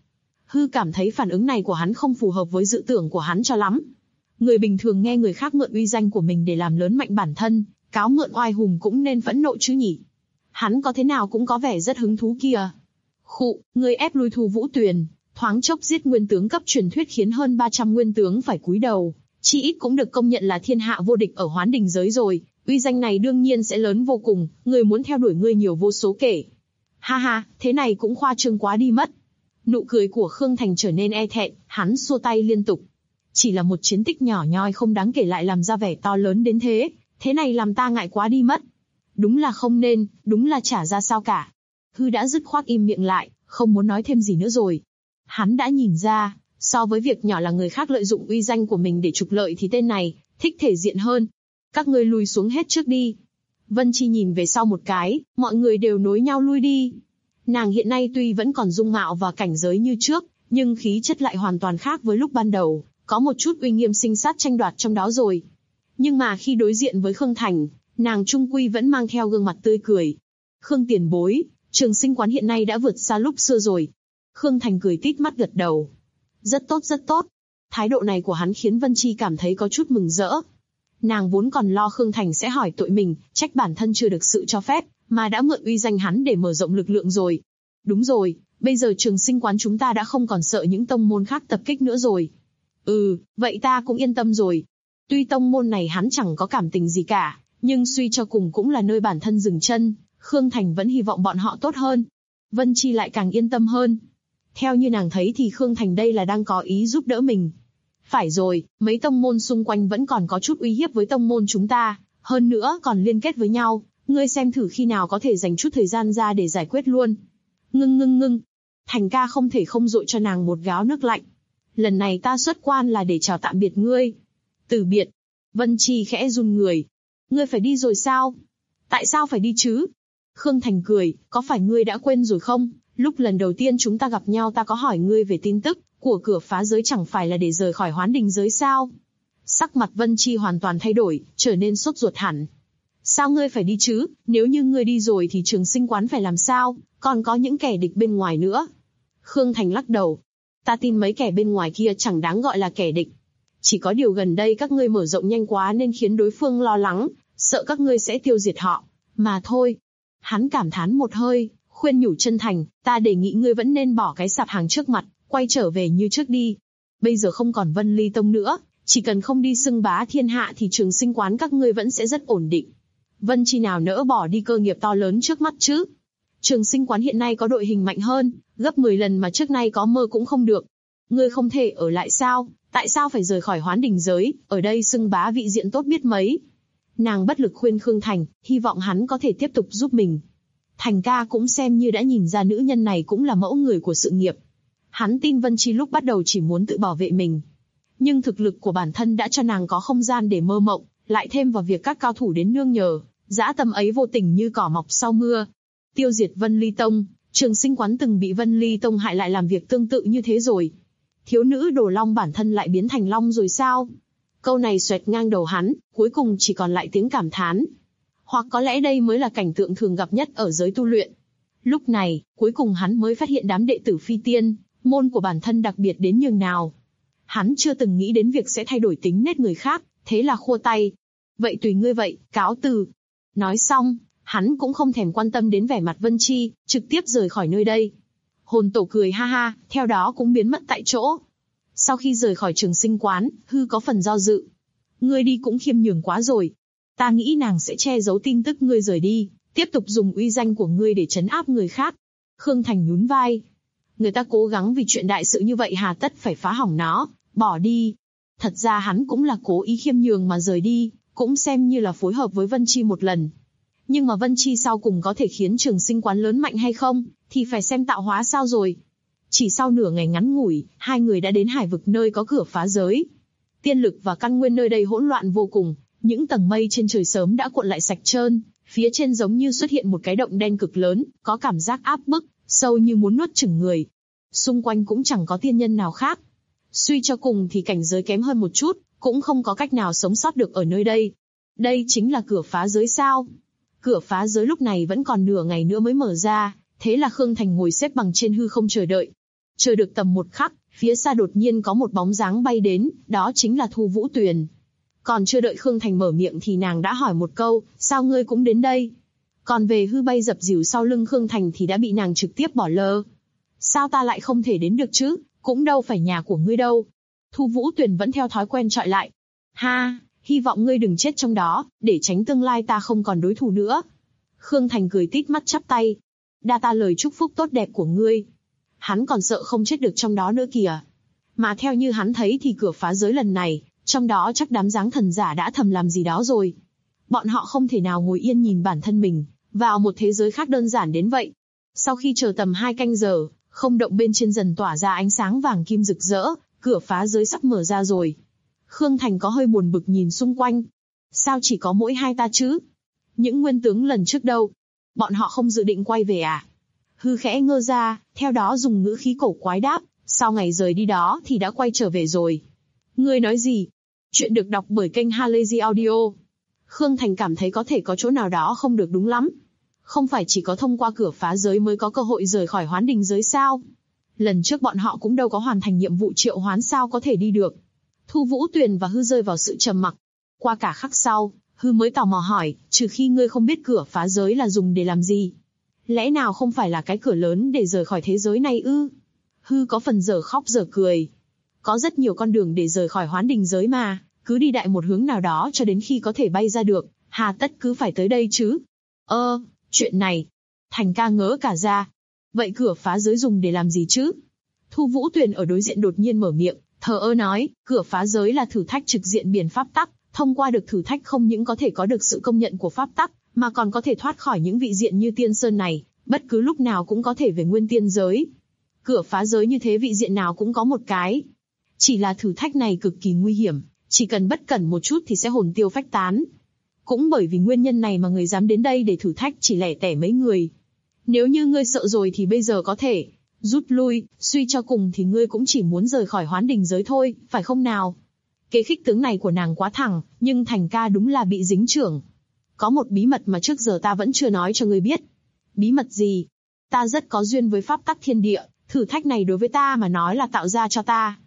Hư cảm thấy phản ứng này của hắn không phù hợp với dự tưởng của hắn cho lắm. Người bình thường nghe người khác mượn uy danh của mình để làm lớn mạnh bản thân, cáo mượn oai hùng cũng nên phẫn nộ chứ nhỉ. Hắn có thế nào cũng có vẻ rất hứng thú kìa. Khụ, người ép lui Thu Vũ Tuyền, thoáng chốc giết nguyên tướng cấp truyền thuyết khiến hơn 300 nguyên tướng phải cúi đầu, chỉ ít cũng được công nhận là thiên hạ vô địch ở Hoán Đình giới rồi, uy danh này đương nhiên sẽ lớn vô cùng, người muốn theo đuổi ngươi nhiều vô số kể. Ha ha, thế này cũng khoa trương quá đi mất. Nụ cười của Khương Thành trở nên e thẹn, hắn xua tay liên tục. Chỉ là một chiến tích nhỏ nhoi không đáng kể lại làm ra vẻ to lớn đến thế này làm ta ngại quá đi mất. Đúng là không nên, đúng là chả ra sao cả. Hư đã dứt khoát im miệng lại, không muốn nói thêm gì nữa rồi. Hắn đã nhìn ra, so với việc nhỏ là người khác lợi dụng uy danh của mình để trục lợi thì tên này thích thể diện hơn. Các ngươi lùi xuống hết trước đi. Vân Chi nhìn về sau một cái, mọi người đều nối nhau lui đi. Nàng hiện nay tuy vẫn còn dung mạo và cảnh giới như trước, nhưng khí chất lại hoàn toàn khác với lúc ban đầu, có một chút uy nghiêm sinh sát tranh đoạt trong đó rồi. Nhưng mà khi đối diện với Khương Thành, nàng trung quy vẫn mang theo gương mặt tươi cười. Khương tiền bối, Trường Sinh quán hiện nay đã vượt xa lúc xưa rồi. Khương Thành cười tít mắt gật đầu. Rất tốt rất tốt. Thái độ này của hắn khiến Vân Chi cảm thấy có chút mừng rỡ. Nàng vốn còn lo Khương Thành sẽ hỏi tội mình, trách bản thân chưa được sự cho phép, mà đã mượn uy danh hắn để mở rộng lực lượng rồi. Đúng rồi, bây giờ Trường Sinh quán chúng ta đã không còn sợ những tông môn khác tập kích nữa rồi. Vậy ta cũng yên tâm rồi. Tuy tông môn này hắn chẳng có cảm tình gì cả, nhưng suy cho cùng cũng là nơi bản thân dừng chân, Khương Thành vẫn hy vọng bọn họ tốt hơn. Vân Chi lại càng yên tâm hơn. Theo như nàng thấy thì Khương Thành đây là đang có ý giúp đỡ mình. Phải rồi, mấy tông môn xung quanh vẫn còn có chút uy hiếp với tông môn chúng ta, hơn nữa còn liên kết với nhau, ngươi xem thử khi nào có thể dành chút thời gian ra để giải quyết luôn. Ngưng. Thành ca không thể không dội cho nàng một gáo nước lạnh. Lần này ta xuất quan là để chào tạm biệt ngươi. Từ biệt. Vân Chi khẽ run người. Ngươi phải đi rồi sao? Tại sao phải đi chứ? Khương Thành cười, có phải ngươi đã quên rồi không? Lúc lần đầu tiên chúng ta gặp nhau ta có hỏi ngươi về tin tức của cửa phá giới chẳng phải là để rời khỏi Hoán Đình giới sao? Sắc mặt Vân Chi hoàn toàn thay đổi, trở nên sốt ruột hẳn. Sao ngươi phải đi chứ? Nếu như ngươi đi rồi thì Trường Sinh quán phải làm sao? Còn có những kẻ địch bên ngoài nữa. Khương Thành lắc đầu. Ta tin mấy kẻ bên ngoài kia chẳng đáng gọi là kẻ địch. Chỉ có điều gần đây các ngươi mở rộng nhanh quá nên khiến đối phương lo lắng, sợ các ngươi sẽ tiêu diệt họ. Mà thôi. Hắn cảm thán một hơi, khuyên nhủ chân thành, ta đề nghị ngươi vẫn nên bỏ cái sạp hàng trước mặt, quay trở về như trước đi. Bây giờ không còn Vân Ly Tông nữa, chỉ cần không đi xưng bá thiên hạ thì Trường Sinh quán các ngươi vẫn sẽ rất ổn định. Vân Chi nào nỡ bỏ đi cơ nghiệp to lớn trước mắt chứ? Trường Sinh quán hiện nay có đội hình mạnh hơn, gấp 10 lần mà trước nay có mơ cũng không được. Ngươi không thể ở lại sao? Tại sao phải rời khỏi Hoán Đình giới, ở đây xưng bá vị diện tốt biết mấy? Nàng bất lực khuyên Khương Thành, hy vọng hắn có thể tiếp tục giúp mình. Thành ca cũng xem như đã nhìn ra nữ nhân này cũng là mẫu người của sự nghiệp. Hắn tin Vân Chi lúc bắt đầu chỉ muốn tự bảo vệ mình. Nhưng thực lực của bản thân đã cho nàng có không gian để mơ mộng, lại thêm vào việc các cao thủ đến nương nhờ, dã tâm ấy vô tình như cỏ mọc sau mưa. Tiêu diệt Vân Ly Tông, Trường Sinh quán từng bị Vân Ly Tông hại lại làm việc tương tự như thế rồi. Thiếu nữ Đồ Long bản thân lại biến thành long rồi sao? Câu này xoẹt ngang đầu hắn, cuối cùng chỉ còn lại tiếng cảm thán. Hoặc có lẽ đây mới là cảnh tượng thường gặp nhất ở giới tu luyện. Lúc này, cuối cùng hắn mới phát hiện đám đệ tử phi tiên, môn của bản thân đặc biệt đến nhường nào. Hắn chưa từng nghĩ đến việc sẽ thay đổi tính nết người khác, thế là khua tay. Vậy tùy ngươi vậy, cáo từ. Nói xong, hắn cũng không thèm quan tâm đến vẻ mặt Vân Chi, trực tiếp rời khỏi nơi đây. Hồn tổ cười ha ha, theo đó cũng biến mất tại chỗ. Sau khi rời khỏi Trường Sinh quán, Hư có phần do dự. Ngươi đi cũng khiêm nhường quá rồi. Ta nghĩ nàng sẽ che giấu tin tức ngươi rời đi, tiếp tục dùng uy danh của ngươi để trấn áp người khác. Khương Thành nhún vai. Người ta cố gắng vì chuyện đại sự như vậy hà tất phải phá hỏng nó, bỏ đi. Thật ra hắn cũng là cố ý khiêm nhường mà rời đi, cũng xem như là phối hợp với Vân Chi một lần. Nhưng mà Vân Chi sau cùng có thể khiến Trường Sinh quán lớn mạnh hay không, thì phải xem tạo hóa sao rồi. Chỉ sau nửa ngày ngắn ngủi, hai người đã đến hải vực nơi có cửa phá giới. Tiên lực và căn nguyên nơi đây hỗn loạn vô cùng, những tầng mây trên trời sớm đã cuộn lại sạch trơn, phía trên giống như xuất hiện một cái động đen cực lớn, có cảm giác áp bức, sâu như muốn nuốt chửng người. Xung quanh cũng chẳng có tiên nhân nào khác. Suy cho cùng thì cảnh giới kém hơn một chút, cũng không có cách nào sống sót được ở nơi đây. Đây chính là cửa phá giới sao? Cửa phá giới lúc này vẫn còn nửa ngày nữa mới mở ra, thế là Khương Thành ngồi xếp bằng trên hư không chờ đợi. Chờ được tầm một khắc, phía xa đột nhiên có một bóng dáng bay đến, đó chính là Thu Vũ Tuyền. Còn chưa đợi Khương Thành mở miệng thì nàng đã hỏi một câu, sao ngươi cũng đến đây? Còn về hư bay dập dìu sau lưng Khương Thành thì đã bị nàng trực tiếp bỏ lơ. Sao ta lại không thể đến được chứ, cũng đâu phải nhà của ngươi đâu. Thu Vũ Tuyền vẫn theo thói quen trọi lại. Ha, hy vọng ngươi đừng chết trong đó, để tránh tương lai ta không còn đối thủ nữa. Khương Thành cười tít mắt chắp tay. Đa ta lời chúc phúc tốt đẹp của ngươi. Hắn còn sợ không chết được trong đó nữa kìa. Mà theo như hắn thấy thì cửa phá giới lần này, trong đó chắc đám giáng thần giả đã thầm làm gì đó rồi. Bọn họ không thể nào ngồi yên nhìn bản thân mình vào một thế giới khác đơn giản đến vậy. Sau khi chờ tầm 2 canh giờ, không động bên trên dần tỏa ra ánh sáng vàng kim rực rỡ, cửa phá giới sắp mở ra rồi. Khương Thành có hơi buồn bực nhìn xung quanh. Sao chỉ có mỗi hai ta chứ? Những nguyên tướng lần trước đâu? Bọn họ không dự định quay về à? Hư khẽ ngơ ra, theo đó dùng ngữ khí cổ quái đáp, sau ngày rời đi đó thì đã quay trở về rồi. Ngươi nói gì? Chuyện được đọc bởi kênh Halazy Audio. Khương Thành cảm thấy có thể có chỗ nào đó không được đúng lắm. Không phải chỉ có thông qua cửa phá giới mới có cơ hội rời khỏi hoán đình giới sao? Lần trước bọn họ cũng đâu có hoàn thành nhiệm vụ triệu hoán sao có thể đi được. Thu Vũ Tuyền và Hư rơi vào sự trầm mặc. Qua cả khắc sau, Hư mới tò mò hỏi, trừ khi ngươi không biết cửa phá giới là dùng để làm gì? Lẽ nào không phải là cái cửa lớn để rời khỏi thế giới này ư? Hư có phần dở khóc dở cười. Có rất nhiều con đường để rời khỏi hoán đình giới mà, cứ đi đại một hướng nào đó cho đến khi có thể bay ra được, hà tất cứ phải tới đây chứ? Chuyện này, Thành ca ngớ cả ra. Vậy cửa phá giới dùng để làm gì chứ? Thu Vũ Tuyền ở đối diện đột nhiên mở miệng, thờ ơ nói, cửa phá giới là thử thách trực diện biển pháp tắc, thông qua được thử thách không những có thể có được sự công nhận của pháp tắc, mà còn có thể thoát khỏi những vị diện như Tiên Sơn này, bất cứ lúc nào cũng có thể về nguyên tiên giới. Cửa phá giới như thế vị diện nào cũng có một cái. Chỉ là thử thách này cực kỳ nguy hiểm, chỉ cần bất cẩn một chút thì sẽ hồn tiêu phách tán. Cũng bởi vì nguyên nhân này mà người dám đến đây để thử thách chỉ lẻ tẻ mấy người. Nếu như ngươi sợ rồi thì bây giờ có thể rút lui, suy cho cùng thì ngươi cũng chỉ muốn rời khỏi hoán đình giới thôi, phải không nào? Kế khích tướng này của nàng quá thẳng, nhưng Thành ca đúng là bị dính chưởng. Có một bí mật mà trước giờ ta vẫn chưa nói cho ngươi biết. Bí mật gì? Ta rất có duyên với pháp tắc thiên địa, thử thách này đối với ta mà nói là tạo ra cho ta.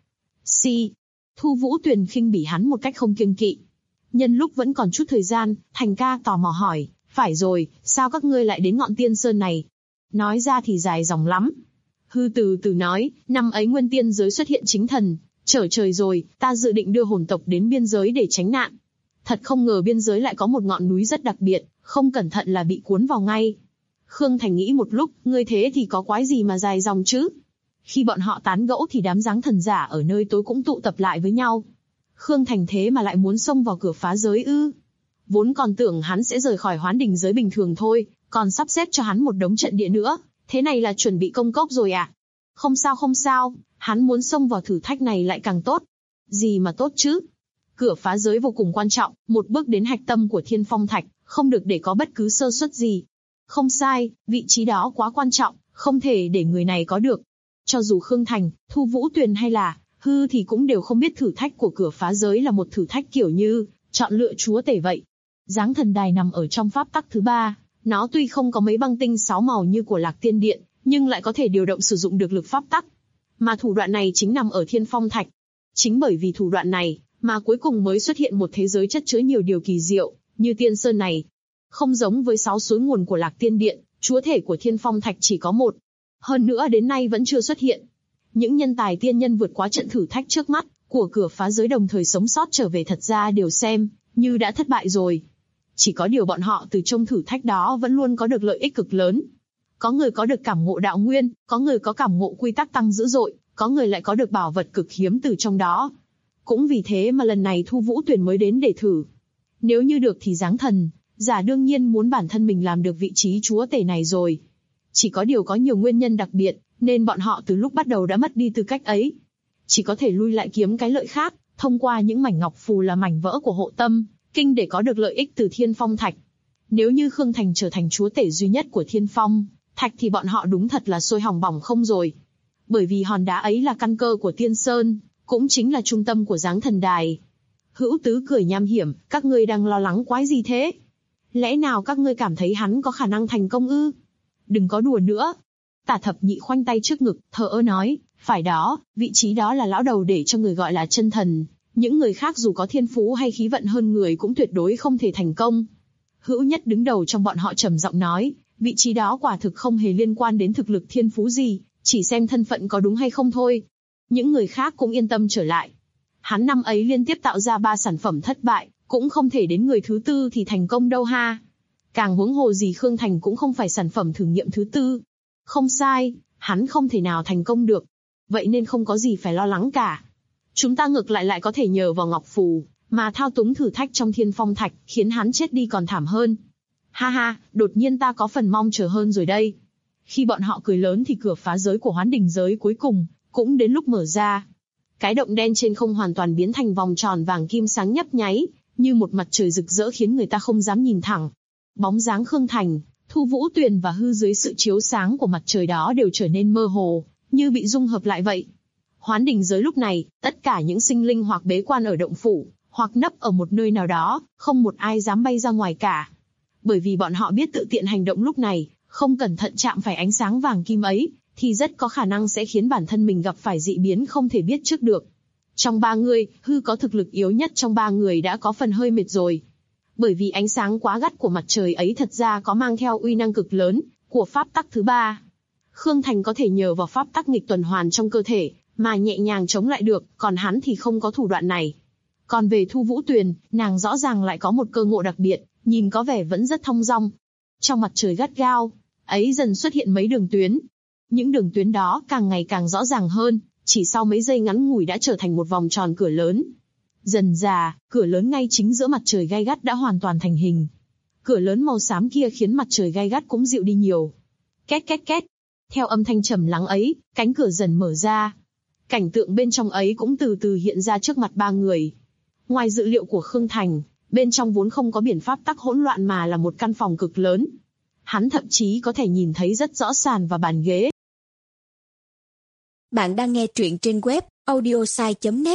Thu Vũ Tuyền khinh bỉ hắn một cách không kiêng kỵ. Nhân lúc vẫn còn chút thời gian, Thành ca tò mò hỏi, phải rồi, sao các ngươi lại đến ngọn Tiên Sơn này? Nói ra thì dài dòng lắm. Hư từ từ nói, năm ấy nguyên tiên giới xuất hiện chính thần, trở trời rồi, ta dự định đưa hồn tộc đến biên giới để tránh nạn. Thật không ngờ biên giới lại có một ngọn núi rất đặc biệt, không cẩn thận là bị cuốn vào ngay. Khương Thành nghĩ một lúc, ngươi thế thì có quái gì mà dài dòng chứ? Khi bọn họ tán gẫu thì đám giáng thần giả ở nơi tối cũng tụ tập lại với nhau. Khương Thành thế mà lại muốn xông vào cửa phá giới ư? Vốn còn tưởng hắn sẽ rời khỏi hoán đình giới bình thường thôi, còn sắp xếp cho hắn một đống trận địa nữa. Thế này là chuẩn bị công cốc rồi à? Không sao, hắn muốn xông vào thử thách này lại càng tốt. Gì mà tốt chứ? Cửa phá giới vô cùng quan trọng, một bước đến hạch tâm của Thiên Phong Thạch, không được để có bất cứ sơ suất gì. Không sai, vị trí đó quá quan trọng, không thể để người này có được. Cho dù Khương Thành, Thu Vũ Tuyền hay là Hư thì cũng đều không biết thử thách của cửa phá giới là một thử thách kiểu như chọn lựa chúa tể vậy. Giáng thần đài nằm ở trong pháp tắc thứ 3, nó tuy không có mấy băng tinh 6 màu như của Lạc Tiên Điện, nhưng lại có thể điều động sử dụng được lực pháp tắc. Mà thủ đoạn này chính nằm ở Thiên Phong Thạch. Chính bởi vì thủ đoạn này, mà cuối cùng mới xuất hiện một thế giới chất chứa nhiều điều kỳ diệu, như Tiên Sơn này. Không giống với 6 suối nguồn của Lạc Tiên Điện, chúa thể của Thiên Phong Thạch chỉ có một. Hơn nữa đến nay vẫn chưa xuất hiện. Những nhân tài tiên nhân vượt qua trận thử thách trước mắt của cửa phá giới đồng thời sống sót trở về thật ra đều xem như đã thất bại rồi. Chỉ có điều bọn họ từ trong thử thách đó vẫn luôn có được lợi ích cực lớn. Có người có được cảm ngộ đạo nguyên, có người có cảm ngộ quy tắc tăng dữ dội, có người lại có được bảo vật cực hiếm từ trong đó. Cũng vì thế mà lần này Thu Vũ Tuyền mới đến để thử. Nếu như được thì giáng thần giả đương nhiên muốn bản thân mình làm được vị trí chúa tể này rồi. Chỉ có điều có nhiều nguyên nhân đặc biệt, nên bọn họ từ lúc bắt đầu đã mất đi tư cách ấy. Chỉ có thể lui lại kiếm cái lợi khác, thông qua những mảnh ngọc phù là mảnh vỡ của hộ tâm kinh để có được lợi ích từ Thiên Phong Thạch. Nếu như Khương Thành trở thành chúa tể duy nhất của Thiên Phong Thạch thì bọn họ đúng thật là sôi hỏng bỏng không rồi. Bởi vì hòn đá ấy là căn cơ của Tiên Sơn, cũng chính là trung tâm của giáng thần đài. Hữu Tứ cười nham hiểm, các ngươi đang lo lắng quái gì thế? Lẽ nào các ngươi cảm thấy hắn có khả năng thành công ư? Đừng có đùa nữa. Tả Thập Nhị khoanh tay trước ngực, thờ ơ nói, Phải đó, vị trí đó là lão đầu để cho người gọi là chân thần. Những người khác dù có thiên phú hay khí vận hơn người cũng tuyệt đối không thể thành công. Hữu Nhất đứng đầu trong bọn họ trầm giọng nói, vị trí đó quả thực không hề liên quan đến thực lực thiên phú gì, chỉ xem thân phận có đúng hay không thôi. Những người khác cũng yên tâm trở lại. Hắn năm ấy liên tiếp tạo ra 3 sản phẩm thất bại, cũng không thể đến người thứ 4 thì thành công đâu ha. Càng huống hồ gì Khương Thành cũng không phải sản phẩm thử nghiệm thứ 4. Không sai, hắn không thể nào thành công được. Vậy nên không có gì phải lo lắng cả. Chúng ta ngược lại có thể nhờ vào Ngọc Phù, mà thao túng thử thách trong Thiên Phong Thạch, khiến hắn chết đi còn thảm hơn. Ha ha, đột nhiên ta có phần mong chờ hơn rồi đây. Khi bọn họ cười lớn thì cửa phá giới của Hoán Đỉnh giới cuối cùng cũng đến lúc mở ra. Cái động đen trên không hoàn toàn biến thành vòng tròn vàng kim sáng nhấp nháy, như một mặt trời rực rỡ khiến người ta không dám nhìn thẳng. Bóng dáng Khương Thành, Thu Vũ Tuyền và Hư dưới sự chiếu sáng của mặt trời đó đều trở nên mơ hồ, như bị dung hợp lại vậy. Hoán Đỉnh giới lúc này, tất cả những sinh linh hoặc bế quan ở động phủ, hoặc nấp ở một nơi nào đó, không một ai dám bay ra ngoài cả. Bởi vì bọn họ biết tự tiện hành động lúc này, không cẩn thận chạm phải ánh sáng vàng kim ấy, thì rất có khả năng sẽ khiến bản thân mình gặp phải dị biến không thể biết trước được. Trong 3 người, Hư có thực lực yếu nhất trong 3 người đã có phần hơi mệt rồi. Bởi vì ánh sáng quá gắt của mặt trời ấy thật ra có mang theo uy năng cực lớn của pháp tắc thứ 3. Khương Thành có thể nhờ vào pháp tắc nghịch tuần hoàn trong cơ thể mà nhẹ nhàng chống lại được, còn hắn thì không có thủ đoạn này. Còn về Thu Vũ Tuyền, nàng rõ ràng lại có một cơ ngộ đặc biệt, nhìn có vẻ vẫn rất thong dong. Trong mặt trời gắt gao ấy dần xuất hiện mấy đường tuyến. Những đường tuyến đó càng ngày càng rõ ràng hơn, chỉ sau mấy giây ngắn ngủi đã trở thành một vòng tròn cửa lớn. Dần dà, cửa lớn ngay chính giữa mặt trời gay gắt đã hoàn toàn thành hình. Cửa lớn màu xám kia khiến mặt trời gay gắt cũng dịu đi nhiều. Két két két. Theo âm thanh trầm lắng ấy, cánh cửa dần mở ra. Cảnh tượng bên trong ấy cũng từ từ hiện ra trước mặt 3 người. Ngoài dự liệu của Khương Thành, bên trong vốn không có biển pháp tắc hỗn loạn mà là một căn phòng cực lớn. Hắn thậm chí có thể nhìn thấy rất rõ sàn và bàn ghế. Bạn đang nghe truyện trên web audiosai.net.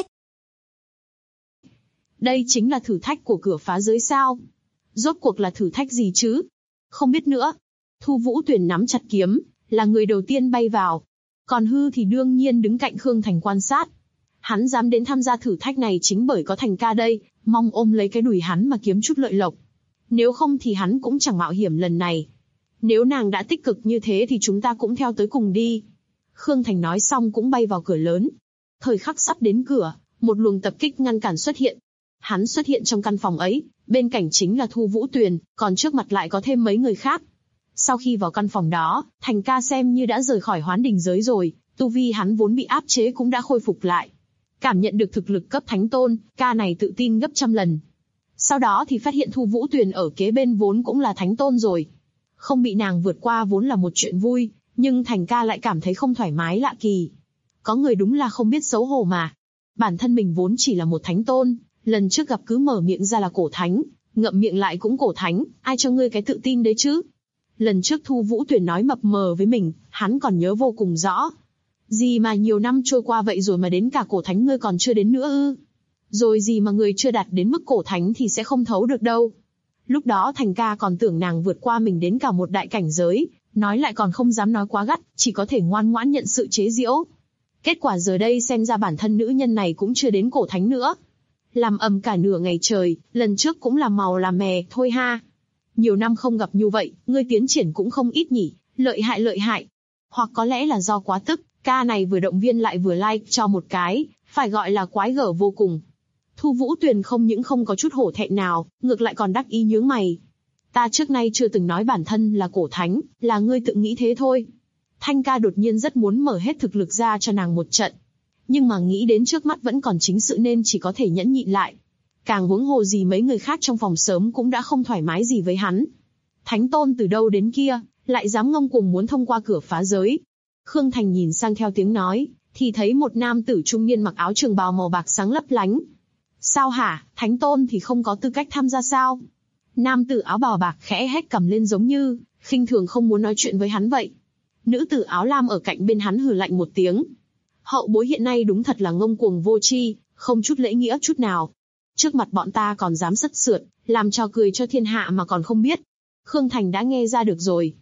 Đây chính là thử thách của cửa phá giới sao? Rốt cuộc là thử thách gì chứ? Không biết nữa. Thu Vũ Tuyền nắm chặt kiếm, là người đầu tiên bay vào. Còn Hư thì đương nhiên đứng cạnh Khương Thành quan sát. Hắn dám đến tham gia thử thách này chính bởi có Thành ca đây, mong ôm lấy cái đùi hắn mà kiếm chút lợi lộc. Nếu không thì hắn cũng chẳng mạo hiểm lần này. Nếu nàng đã tích cực như thế thì chúng ta cũng theo tới cùng đi. Khương Thành nói xong cũng bay vào cửa lớn. Thời khắc sắp đến cửa, một luồng tập kích ngăn cản xuất hiện. Hắn xuất hiện trong căn phòng ấy, bên cạnh chính là Thu Vũ Tuyền, còn trước mặt lại có thêm mấy người khác. Sau khi vào căn phòng đó, Thành ca xem như đã rời khỏi Hoán Đỉnh giới rồi, tu vi hắn vốn bị áp chế cũng đã khôi phục lại. Cảm nhận được thực lực cấp thánh tôn, ca này tự tin gấp trăm lần. Sau đó thì phát hiện Thu Vũ Tuyền ở kế bên vốn cũng là thánh tôn rồi. Không bị nàng vượt qua vốn là một chuyện vui, nhưng Thành ca lại cảm thấy không thoải mái lạ kỳ. Có người đúng là không biết xấu hổ mà. Bản thân mình vốn chỉ là một thánh tôn, lần trước gặp cứ mở miệng ra là cổ thánh, ngậm miệng lại cũng cổ thánh, ai cho ngươi cái tự tin đấy chứ? Lần trước Thu Vũ Tuyền nói mập mờ với mình, hắn còn nhớ vô cùng rõ. Gì mà nhiều năm trôi qua vậy rồi mà đến cả cổ thánh ngươi còn chưa đến nữa ư? Rồi gì mà người chưa đạt đến mức cổ thánh thì sẽ không thấu được đâu. Lúc đó Thành ca còn tưởng nàng vượt qua mình đến cả một đại cảnh giới, nói lại còn không dám nói quá gắt, chỉ có thể ngoan ngoãn nhận sự chế giễu. Kết quả giờ đây xem ra bản thân nữ nhân này cũng chưa đến cổ thánh nữa. Làm ầm cả nửa ngày trời, lần trước cũng làm màu làm mè, thôi ha. Nhiều năm không gặp như vậy, ngươi tiến triển cũng không ít nhỉ, lợi hại lợi hại. Hoặc có lẽ là do quá tức, ca này vừa động viên lại vừa like cho một cái, phải gọi là quái gở vô cùng. Thu Vũ Tuyền không những không có chút hổ thẹn nào, ngược lại còn đắc ý nhướng mày. Ta trước nay chưa từng nói bản thân là cổ thánh, là ngươi tự nghĩ thế thôi. Thanh ca đột nhiên rất muốn mở hết thực lực ra cho nàng một trận. Nhưng mà nghĩ đến trước mắt vẫn còn chính sự nên chỉ có thể nhẫn nhịn lại. Càng huống hồ gì mấy người khác trong phòng sớm cũng đã không thoải mái gì với hắn. Thánh tôn từ đâu đến kia, lại dám ngông cuồng muốn thông qua cửa phá giới. Khương Thành nhìn sang theo tiếng nói, thì thấy một nam tử trung niên mặc áo trường bào màu bạc sáng lấp lánh. Sao hả, thánh tôn thì không có tư cách tham gia sao? Nam tử áo bào bạc khẽ hét cầm lên giống như khinh thường không muốn nói chuyện với hắn vậy. Nữ tử áo lam ở cạnh bên hắn hừ lạnh một tiếng. Hậu bối hiện nay đúng thật là ngông cuồng vô tri, không chút lễ nghĩa chút nào. Trước mặt bọn ta còn dám sất sượt, làm trò cười cho thiên hạ mà còn không biết. Khương Thành đã nghe ra được rồi.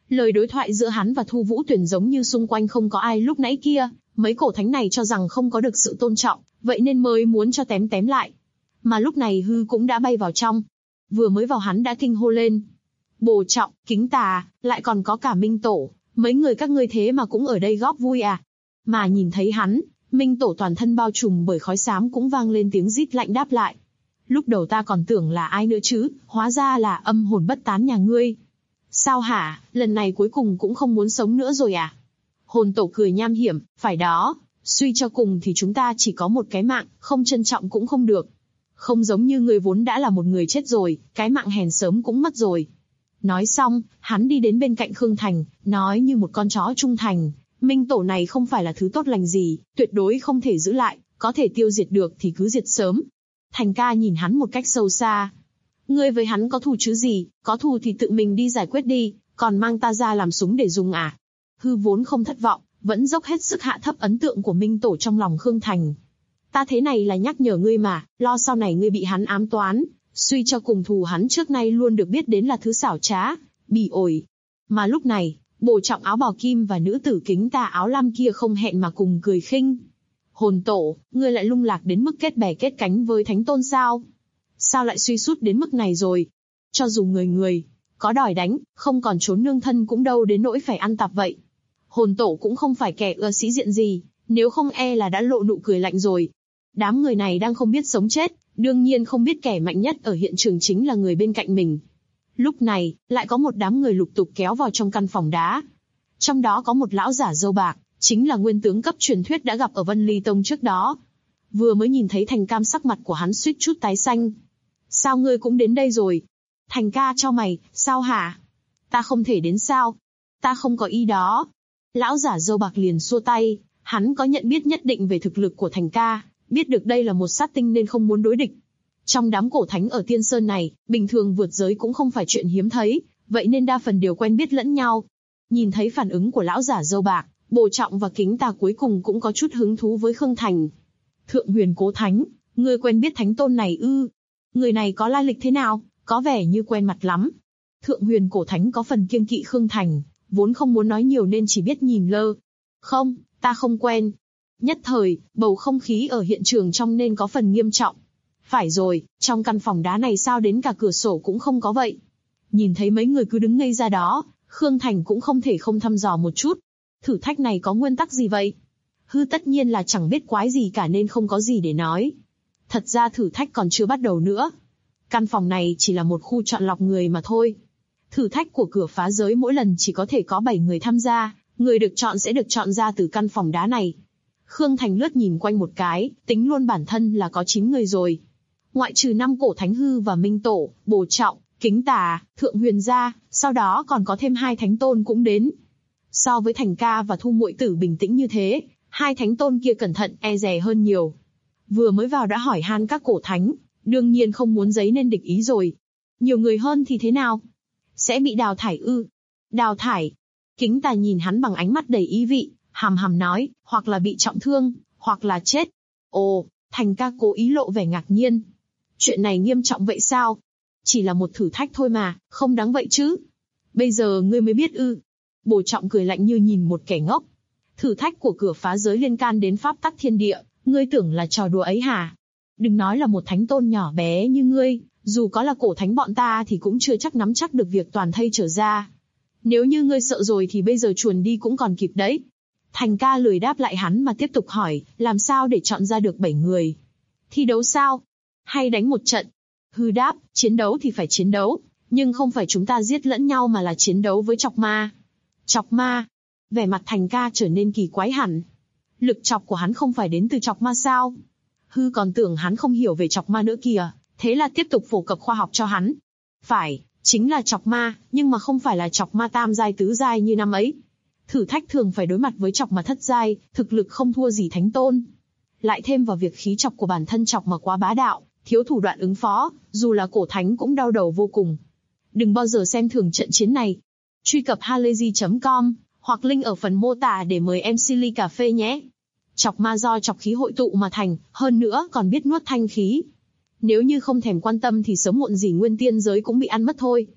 Lời đối thoại giữa hắn và Thu Vũ Tuyển giống như xung quanh không có ai lúc nãy kia, mấy cổ thánh này cho rằng không có được sự tôn trọng, vậy nên mới muốn cho tém tém lại. Mà lúc này Hư cũng đã bay vào trong. Vừa mới vào hắn đã kinh hô lên. Bồ Trọng, Kính Tà, lại còn có cả Minh Tổ, mấy người các ngươi thế mà cũng ở đây góp vui à? Mà nhìn thấy hắn, Minh Tổ toàn thân bao trùm bởi khói xám cũng vang lên tiếng rít lạnh đáp lại. Lúc đầu ta còn tưởng là ai nữa chứ, hóa ra là âm hồn bất tán nhà ngươi. Sao hả, lần này cuối cùng cũng không muốn sống nữa rồi à? Hồn Tổ cười nham hiểm, phải đó, suy cho cùng thì chúng ta chỉ có một cái mạng, không trân trọng cũng không được. Không giống như ngươi vốn đã là một người chết rồi, cái mạng hèn sớm cũng mất rồi. Nói xong, hắn đi đến bên cạnh Khương Thành, nói như một con chó trung thành, Minh Tổ này không phải là thứ tốt lành gì, tuyệt đối không thể giữ lại, có thể tiêu diệt được thì cứ diệt sớm. Thành ca nhìn hắn một cách sâu xa. Ngươi với hắn có thù chứ gì, có thù thì tự mình đi giải quyết đi, còn mang ta ra làm súng để dùng à? Hư vốn không thất vọng, vẫn dốc hết sức hạ thấp ấn tượng của Minh Tổ trong lòng Khương Thành. Ta thế này là nhắc nhở ngươi mà, lo sau này ngươi bị hắn ám toán, suy cho cùng thù hắn trước nay luôn được biết đến là thứ xảo trá, bỉ ổi. Mà lúc này, Bồ Trọng áo bào kim và nữ tử Kính Tà áo lam kia không hẹn mà cùng cười khinh. Hồn Tổ, ngươi lại lung lạc đến mức kết bè kết cánh với Thánh Tôn sao? Sao lại suy sút đến mức này rồi? Cho dù người có đòi đánh, không còn trốn nương thân cũng đâu đến nỗi phải ăn tạp vậy. Hồn Tổ cũng không phải kẻ ưa sĩ diện gì, nếu không e là đã lộ nụ cười lạnh rồi. Đám người này đang không biết sống chết, đương nhiên không biết kẻ mạnh nhất ở hiện trường chính là người bên cạnh mình. Lúc này, lại có một đám người lục tục kéo vào trong căn phòng đá. Trong đó có một lão giả râu bạc, chính là nguyên tướng cấp truyền thuyết đã gặp ở Vân Ly Tông trước đó. Vừa mới nhìn thấy Thành Cam sắc mặt của hắn suýt chút tái xanh. Sao ngươi cũng đến đây rồi? Thành ca cho mày, sao hả? Ta không thể đến sao? Ta không có ý đó. Lão giả râu bạc liền xua tay, hắn có nhận biết nhất định về thực lực của Thành ca, biết được đây là một sát tinh nên không muốn đối địch. Trong đám cổ thánh ở Tiên Sơn này, bình thường vượt giới cũng không phải chuyện hiếm thấy, vậy nên đa phần đều quen biết lẫn nhau. Nhìn thấy phản ứng của lão giả râu bạc, Bồ Trọng và Kính Tà cuối cùng cũng có chút hứng thú với Khương Thành. Thượng Huyền Cố Thánh, ngươi quen biết Thánh Tôn này ư? Người này có lai lịch thế nào, có vẻ như quen mặt lắm. Thượng Huyền Cổ Thánh có phần kiêng kỵ Khương Thành, vốn không muốn nói nhiều nên chỉ biết nhìn lơ. Không, ta không quen. Nhất thời, bầu không khí ở hiện trường trong nên có phần nghiêm trọng. Phải rồi, trong căn phòng đá này sao đến cả cửa sổ cũng không có vậy. Nhìn thấy mấy người cứ đứng ngây ra đó, Khương Thành cũng không thể không thăm dò một chút. Thử thách này có nguyên tắc gì vậy? Hư tất nhiên là chẳng biết quái gì cả nên không có gì để nói. Thật ra thử thách còn chưa bắt đầu nữa. Căn phòng này chỉ là một khu chọn lọc người mà thôi. Thử thách của cửa phá giới mỗi lần chỉ có thể có 7 người tham gia, người được chọn sẽ được chọn ra từ căn phòng đá này. Khương Thành lướt nhìn quanh một cái, tính luôn bản thân là có 9 người rồi. Ngoại trừ 5 cổ thánh hư và Minh Tổ, Bồ Trọng, Kính Tà, Thượng Huyền ra, sau đó còn có thêm 2 thánh tôn cũng đến. So với Thành ca và Thu muội tử bình tĩnh như thế, 2 thánh tôn kia cẩn thận e dè hơn nhiều. Vừa mới vào đã hỏi han các cổ thánh, đương nhiên không muốn giấy nên địch ý rồi. Nhiều người hơn thì thế nào? Sẽ bị đào thải ư? Đào thải? Kính Tà nhìn hắn bằng ánh mắt đầy ý vị, hàm hàm nói, hoặc là bị trọng thương, hoặc là chết. Ồ, Thành ca cố ý lộ vẻ ngạc nhiên. Chuyện này nghiêm trọng vậy sao? Chỉ là một thử thách thôi mà, không đáng vậy chứ. Bây giờ ngươi mới biết ư? Bồ Trọng cười lạnh như nhìn một kẻ ngốc. Thử thách của cửa phá giới liên can đến pháp tắc thiên địa, ngươi tưởng là trò đùa ấy hả? Đừng nói là một thánh tôn nhỏ bé như ngươi, dù có là cổ thánh bọn ta thì cũng chưa chắc nắm chắc được việc toàn thây trở ra. Nếu như ngươi sợ rồi thì bây giờ chuồn đi cũng còn kịp đấy. Thành ca lười đáp lại hắn mà tiếp tục hỏi, làm sao để chọn ra được 7 người? Thi đấu sao? Hay đánh một trận? Hư đáp, chiến đấu thì phải chiến đấu, nhưng không phải chúng ta giết lẫn nhau mà là chiến đấu với chọc ma. Chọc ma? Vẻ mặt Thành ca trở nên kỳ quái hẳn. Lực chọc của hắn không phải đến từ chọc ma sao? Hư còn tưởng hắn không hiểu về chọc ma nữa kìa, thế là tiếp tục phổ cập khoa học cho hắn. Phải, chính là chọc ma, nhưng mà không phải là chọc ma tam giai tứ giai như năm ấy. Thử thách thường phải đối mặt với chọc ma thất giai, thực lực không thua gì thánh tôn. Lại thêm vào việc khí chọc của bản thân chọc ma quá bá đạo, thiếu thủ đoạn ứng phó, dù là cổ thánh cũng đau đầu vô cùng. Đừng bao giờ xem thường trận chiến này. Truy cập halayzi.com hoặc link ở phần mô tả để mời MC ly cà phê nhé. Chọc ma do chọc khí hội tụ mà thành, hơn nữa còn biết nuốt thanh khí. Nếu như không thèm quan tâm thì sớm muộn gì nguyên tiên giới cũng bị ăn mất thôi.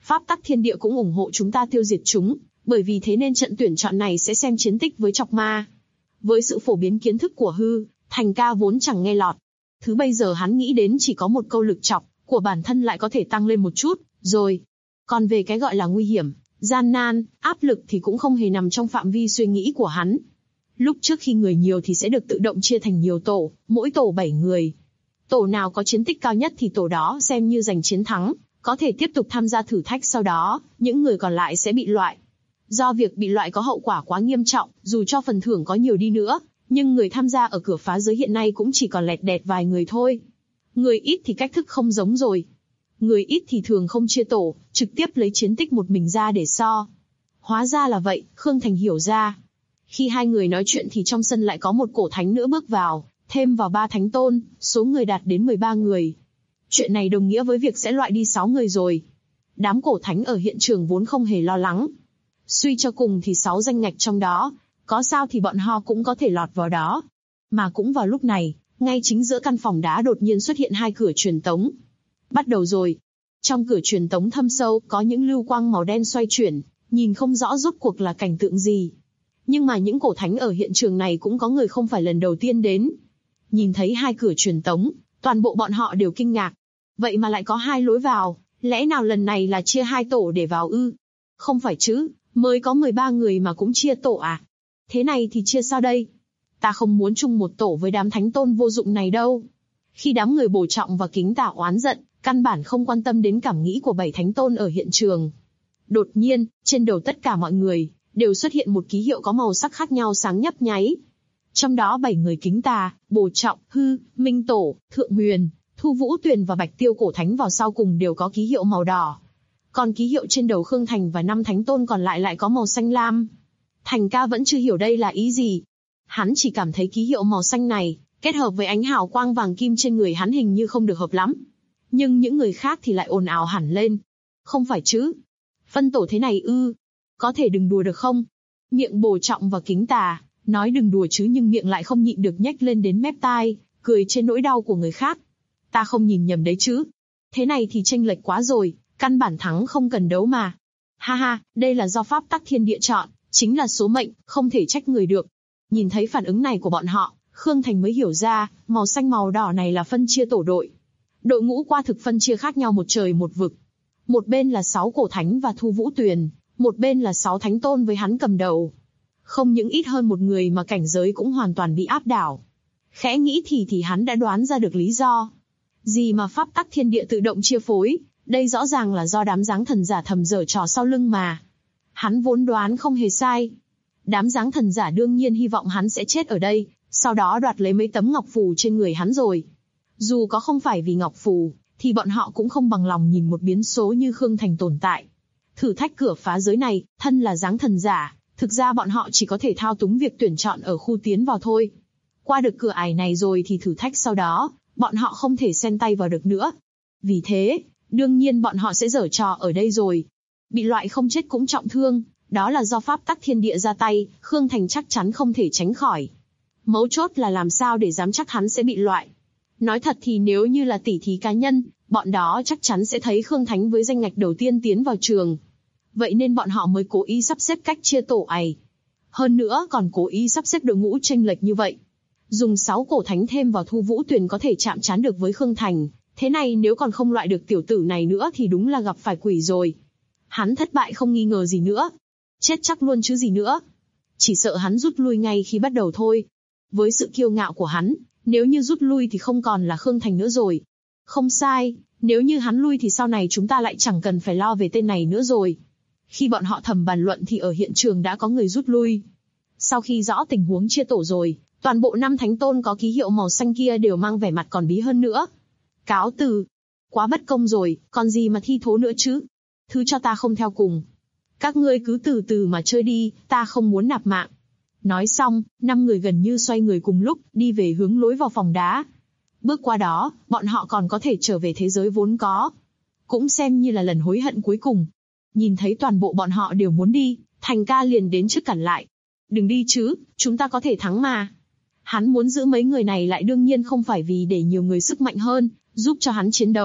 Pháp tắc thiên địa cũng ủng hộ chúng ta tiêu diệt chúng, bởi vì thế nên trận tuyển chọn này sẽ xem chiến tích với chọc ma. Với sự phổ biến kiến thức của Hư, Thành ca vốn chẳng nghe lọt. Thứ bây giờ hắn nghĩ đến chỉ có một câu lực chọc của bản thân lại có thể tăng lên một chút, rồi. Còn về cái gọi là nguy hiểm, gian nan, áp lực thì cũng không hề nằm trong phạm vi suy nghĩ của hắn. Lúc trước khi người nhiều thì sẽ được tự động chia thành nhiều tổ, mỗi tổ 7 người. Tổ nào có chiến tích cao nhất thì tổ đó xem như giành chiến thắng, có thể tiếp tục tham gia thử thách, sau đó, những người còn lại sẽ bị loại. Do việc bị loại có hậu quả quá nghiêm trọng, dù cho phần thưởng có nhiều đi nữa, nhưng người tham gia ở cửa phá giới hiện nay cũng chỉ còn lẹt đẹt vài người thôi. Người ít thì cách thức không giống rồi. Người ít thì thường không chia tổ, trực tiếp lấy chiến tích một mình ra để so. Hóa ra là vậy, Khương Thành hiểu ra. Khi hai người nói chuyện thì trong sân lại có một cổ thánh nữa bước vào, thêm vào 3 thánh tôn, số người đạt đến 13 người. Chuyện này đồng nghĩa với việc sẽ loại đi 6 người rồi. Đám cổ thánh ở hiện trường vốn không hề lo lắng. Suy cho cùng thì 6 danh ngạch trong đó, có sao thì bọn họ cũng có thể lọt vào đó. Mà cũng vào lúc này, ngay chính giữa căn phòng đá đột nhiên xuất hiện 2 cửa truyền tống. Bắt đầu rồi. Trong cửa truyền tống thâm sâu có những lưu quang màu đen xoay chuyển, nhìn không rõ rốt cuộc là cảnh tượng gì. Nhưng mà những cổ thánh ở hiện trường này cũng có người không phải lần đầu tiên đến. Nhìn thấy 2 cửa truyền tống, toàn bộ bọn họ đều kinh ngạc. Vậy mà lại có 2 lối vào, lẽ nào lần này là chia 2 tổ để vào ư? Không phải chứ, mới có 13 người mà cũng chia tổ à? Thế này thì chia sao đây? Ta không muốn chung một tổ với đám thánh tôn vô dụng này đâu. Khi đám người Bổ Trọng và Kính Tả oán giận, căn bản không quan tâm đến cảm nghĩ của 7 thánh tôn ở hiện trường. Đột nhiên, trên đầu tất cả mọi người, đều xuất hiện một ký hiệu có màu sắc khác nhau sáng nhấp nháy. Trong đó 7 người Kính Tà, Bổ Trọng, Hư, Minh Tổ, Thượng Huyền, Thu Vũ Tuyền và Bạch Tiêu cổ thánh vào sau cùng đều có ký hiệu màu đỏ. Còn ký hiệu trên đầu Khương Thành và 5 thánh tôn còn lại có màu xanh lam. Thành ca vẫn chưa hiểu đây là ý gì. Hắn chỉ cảm thấy ký hiệu màu xanh này, kết hợp với ánh hào quang vàng kim trên người hắn hình như không được hợp lắm. Nhưng những người khác thì lại ồn ào hẳn lên. Không phải chứ? Phân tổ thế này ư? Có thể đừng đùa được không? Miệng Bổ Trọng và Kính Tà, nói đừng đùa chứ nhưng miệng lại không nhịn được nhếch lên đến mép tai, cười trên nỗi đau của người khác. Ta không nhìn nhầm đấy chứ? Thế này thì chênh lệch quá rồi, căn bản thắng không cần đấu mà. Ha ha, đây là do pháp tắc thiên địa chọn, chính là số mệnh, không thể trách người được. Nhìn thấy phản ứng này của bọn họ, Khương Thành mới hiểu ra, màu xanh màu đỏ này là phân chia tổ đội. Đội ngũ qua thực phân chia khác nhau một trời một vực. Một bên là 6 cổ thánh và Thu Vũ Tuyền, một bên là 6 thánh tôn với hắn cầm đầu. Không những ít hơn một người mà cảnh giới cũng hoàn toàn bị áp đảo. Khẽ nghĩ thì hắn đã đoán ra được lý do. Gì mà pháp tắc thiên địa tự động chia phối, đây rõ ràng là do đám giáng thần giả thầm giở trò sau lưng mà. Hắn vốn đoán không hề sai. Đám giáng thần giả đương nhiên hy vọng hắn sẽ chết ở đây, sau đó đoạt lấy mấy tấm ngọc phù trên người hắn rồi. Dù có không phải vì ngọc phù, thì bọn họ cũng không bằng lòng nhìn một biến số như Khương Thành tồn tại. Thử thách cửa phá giới này, thân là giáng thần giả, thực ra bọn họ chỉ có thể thao túng việc tuyển chọn ở khu tiến vào thôi. Qua được cửa ải này rồi thì thử thách sau đó, bọn họ không thể xen tay vào được nữa. Vì thế, đương nhiên bọn họ sẽ giở trò ở đây rồi. Bị loại không chết cũng trọng thương, đó là do pháp tắc thiên địa ra tay, Khương Thành chắc chắn không thể tránh khỏi. Mấu chốt là làm sao để dám chắc hắn sẽ bị loại. Nói thật thì nếu như là tỉ thí cá nhân, bọn đó chắc chắn sẽ thấy Khương Thánh với danh ngạch đầu tiên tiến vào trường. Vậy nên bọn họ mới cố ý sắp xếp cách chia tổ ày. Hơn nữa còn cố ý sắp xếp đội ngũ chênh lệch như vậy. Dùng 6 cổ thánh thêm vào Thu Vũ Tuyền có thể chạm trán được với Khương Thành. Thế này nếu còn không loại được tiểu tử này nữa thì đúng là gặp phải quỷ rồi. Hắn thất bại không nghi ngờ gì nữa. Chết chắc luôn chứ gì nữa. Chỉ sợ hắn rút lui ngay khi bắt đầu thôi. Với sự kiêu ngạo của hắn, nếu như rút lui thì không còn là Khương Thành nữa rồi. Không sai, nếu như hắn lui thì sau này chúng ta lại chẳng cần phải lo về tên này nữa rồi. Khi bọn họ thầm bàn luận thì ở hiện trường đã có người rút lui. Sau khi rõ tình huống chia tổ rồi, toàn bộ 5 thánh tôn có ký hiệu màu xanh kia đều mang vẻ mặt còn bí hơn nữa. Cáo từ. Quá bất công rồi, còn gì mà thi thố nữa chứ. Thứ cho ta không theo cùng. Các ngươi cứ từ từ mà chơi đi, ta không muốn nạp mạng. Nói xong, 5 người gần như xoay người cùng lúc, đi về hướng lối vào phòng đá. Bước qua đó, bọn họ còn có thể trở về thế giới vốn có. Cũng xem như là lần hối hận cuối cùng. Nhìn thấy toàn bộ bọn họ đều muốn đi, Thành ca liền đến trước cản lại. Đừng đi chứ, chúng ta có thể thắng mà. Hắn muốn giữ mấy người này lại đương nhiên không phải vì để nhiều người sức mạnh hơn, giúp cho hắn chiến đấu.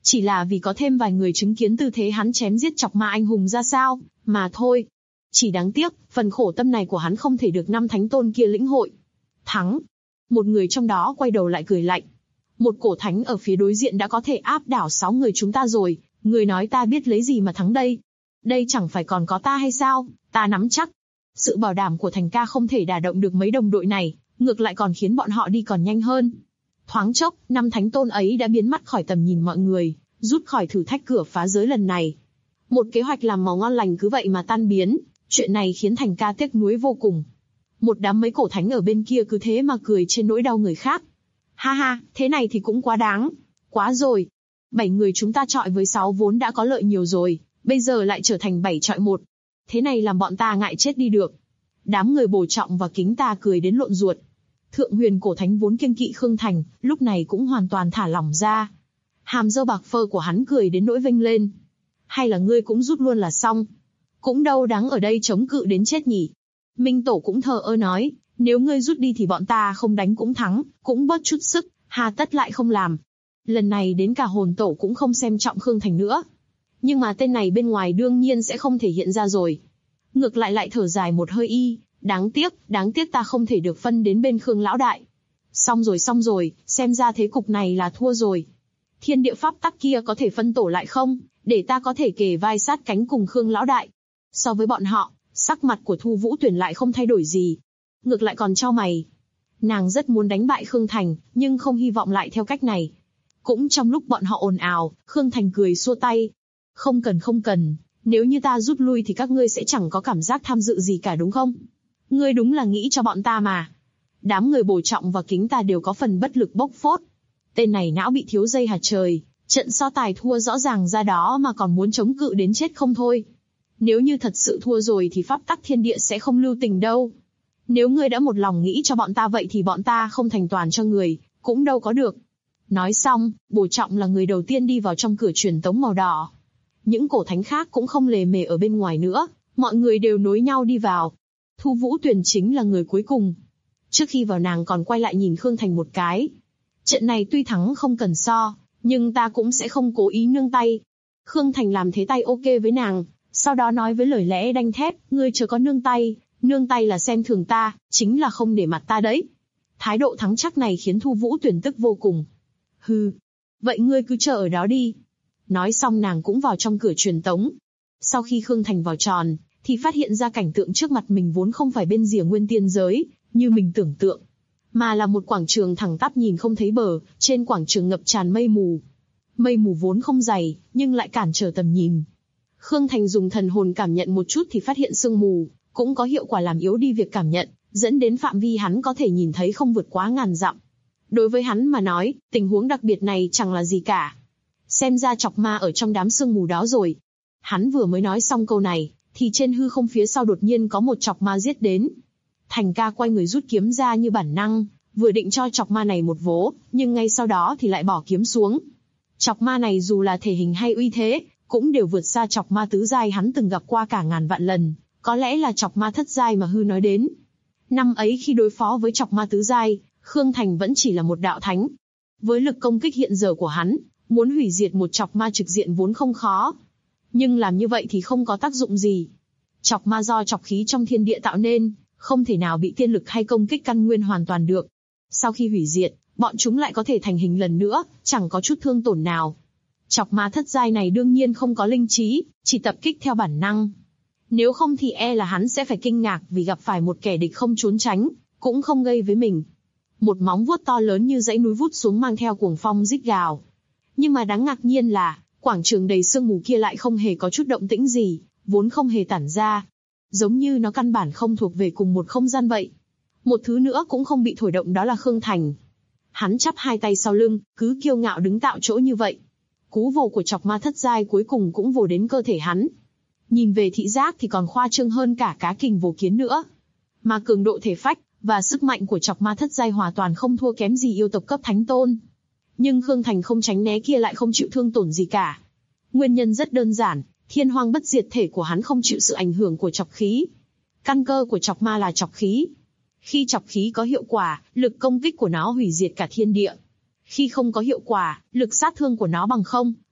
Chỉ là vì có thêm vài người chứng kiến tư thế hắn chém giết chọc ma anh hùng ra sao, mà thôi. Chỉ đáng tiếc, phần khổ tâm này của hắn không thể được 5 thánh tôn kia lĩnh hội. Thắng. Một người trong đó quay đầu lại cười lạnh. Một cổ thánh ở phía đối diện đã có thể áp đảo 6 người chúng ta rồi, người nói ta biết lấy gì mà thắng đây? Đây chẳng phải còn có ta hay sao, ta nắm chắc. Sự bảo đảm của Thành ca không thể đả động được mấy đồng đội này, ngược lại còn khiến bọn họ đi còn nhanh hơn. Thoáng chốc, 5 thánh tôn ấy đã biến mất khỏi tầm nhìn mọi người, rút khỏi thử thách cửa phá giới lần này. Một kế hoạch làm màu ngon lành cứ vậy mà tan biến, chuyện này khiến Thành ca tiếc nuối vô cùng. Một đám mấy cổ thánh ở bên kia cứ thế mà cười trên nỗi đau người khác. Ha ha, thế này thì cũng quá đáng. Quá rồi. 7 người chúng ta chọi với 6 vốn đã có lợi nhiều rồi, bây giờ lại trở thành 7 chọi 1. Thế này làm bọn ta ngại chết đi được. Đám người Bồ Trọng và Kính ta cười đến lộn ruột. Thượng huyền cổ thánh vốn kiêng kỵ Khương Thành, lúc này cũng hoàn toàn thả lỏng ra. Hàm râu bạc phơ của hắn cười đến nỗi vênh lên. Hay là ngươi cũng rút luôn là xong? Cũng đâu đáng ở đây chống cự đến chết nhỉ. Minh Tổ cũng thờ ơ nói, nếu ngươi rút đi thì bọn ta không đánh cũng thắng, cũng bớt chút sức, hà tất lại không làm. Lần này đến cả hồn tổ cũng không xem trọng Khương Thành nữa. Nhưng mà tên này bên ngoài đương nhiên sẽ không thể hiện ra rồi. Ngược lại thở dài một hơi đáng tiếc ta không thể được phân đến bên Khương lão đại. Xong rồi, xem ra thế cục này là thua rồi. Thiên địa pháp tắc kia có thể phân tổ lại không, để ta có thể kề vai sát cánh cùng Khương lão đại. So với bọn họ, sắc mặt của Thu Vũ Tuyển lại không thay đổi gì. Ngược lại còn chau mày. Nàng rất muốn đánh bại Khương Thành, nhưng không hy vọng lại theo cách này. Cũng trong lúc bọn họ ồn ào, Khương Thành cười xua tay. Không cần, nếu như ta rút lui thì các ngươi sẽ chẳng có cảm giác tham dự gì cả đúng không? Ngươi đúng là nghĩ cho bọn ta mà. Đám người Bồ Trọng và Kính ta đều có phần bất lực bốc phốt. Tên này não bị thiếu dây hạt trời, trận so tài thua rõ ràng ra đó mà còn muốn chống cự đến chết không thôi. Nếu như thật sự thua rồi thì pháp tắc thiên địa sẽ không lưu tình đâu. Nếu ngươi đã một lòng nghĩ cho bọn ta vậy thì bọn ta không thành toàn cho người, cũng đâu có được. Nói xong, Bồ Trọng là người đầu tiên đi vào trong cửa truyền tống màu đỏ. Những cổ thánh khác cũng không lề mề ở bên ngoài nữa, mọi người đều nối nhau đi vào. Thu Vũ Tuyển chính là người cuối cùng. Trước khi vào nàng còn quay lại nhìn Khương Thành một cái. Trận này tuy thắng không cần so, nhưng ta cũng sẽ không cố ý nương tay. Khương Thành làm thế tay ok với nàng, sau đó nói với lời lẽ đanh thép, ngươi chớ có nương tay là xem thường ta, chính là không để mặt ta đấy. Thái độ thắng chắc này khiến Thu Vũ Tuyển tức vô cùng. Hừ, vậy ngươi cứ chờ ở đó đi. Nói xong nàng cũng vào trong cửa truyền tống. Sau khi Khương Thành vào tròn, thì phát hiện ra cảnh tượng trước mặt mình vốn không phải bên rìa nguyên tiên giới, như mình tưởng tượng, mà là một quảng trường thẳng tắp nhìn không thấy bờ, trên quảng trường ngập tràn mây mù. Mây mù vốn không dày, nhưng lại cản trở tầm nhìn. Khương Thành dùng thần hồn cảm nhận một chút thì phát hiện sương mù, cũng có hiệu quả làm yếu đi việc cảm nhận, dẫn đến phạm vi hắn có thể nhìn thấy không vượt quá 1000 dặm. Đối với hắn mà nói, tình huống đặc biệt này chẳng là gì cả. Xem ra chọc ma ở trong đám sương mù đó rồi. Hắn vừa mới nói xong câu này, thì trên hư không phía sau đột nhiên có một chọc ma giết đến. Thành ca quay người rút kiếm ra như bản năng, vừa định cho chọc ma này một vố, nhưng ngay sau đó thì lại bỏ kiếm xuống. Chọc ma này dù là thể hình hay uy thế, cũng đều vượt xa chọc ma tứ giai hắn từng gặp qua cả 1000 vạn lần, có lẽ là chọc ma thất giai mà hư nói đến. Năm ấy khi đối phó với chọc ma tứ giai, Khương Thành vẫn chỉ là một đạo thánh. Với lực công kích hiện giờ của hắn, muốn hủy diệt một chọc ma trực diện vốn không khó. Nhưng làm như vậy thì không có tác dụng gì. Chọc ma do chọc khí trong thiên địa tạo nên, không thể nào bị tiên lực hay công kích căn nguyên hoàn toàn được. Sau khi hủy diệt, bọn chúng lại có thể thành hình lần nữa, chẳng có chút thương tổn nào. Chọc ma thất giai này đương nhiên không có linh trí, chỉ tập kích theo bản năng. Nếu không thì e là hắn sẽ phải kinh ngạc vì gặp phải một kẻ địch không trốn tránh, cũng không gây với mình. Một móng vuốt to lớn như dãy núi vút xuống mang theo cuồng phong rít gào. Nhưng mà đáng ngạc nhiên là, quảng trường đầy sương mù kia lại không hề có chút động tĩnh gì, vốn không hề tản ra. Giống như nó căn bản không thuộc về cùng một không gian vậy. Một thứ nữa cũng không bị thổi động đó là Khương Thành. Hắn chắp hai tay sau lưng, cứ kiêu ngạo đứng tạo chỗ như vậy. Cú vồ của chọc ma thất giai cuối cùng cũng vồ đến cơ thể hắn. Nhìn về thị giác thì còn khoa trương hơn cả cá kình vồ kiến nữa. Mà cường độ thể phách và sức mạnh của chọc ma thất giai hoàn toàn không thua kém gì yêu tộc cấp thánh tôn. Nhưng Khương Thành không tránh né kia lại không chịu thương tổn gì cả. Nguyên nhân rất đơn giản, thiên hoang bất diệt thể của hắn không chịu sự ảnh hưởng của chọc khí. Căn cơ của chọc ma là chọc khí. Khi chọc khí có hiệu quả, lực công kích của nó hủy diệt cả thiên địa. Khi không có hiệu quả, lực sát thương của nó bằng không,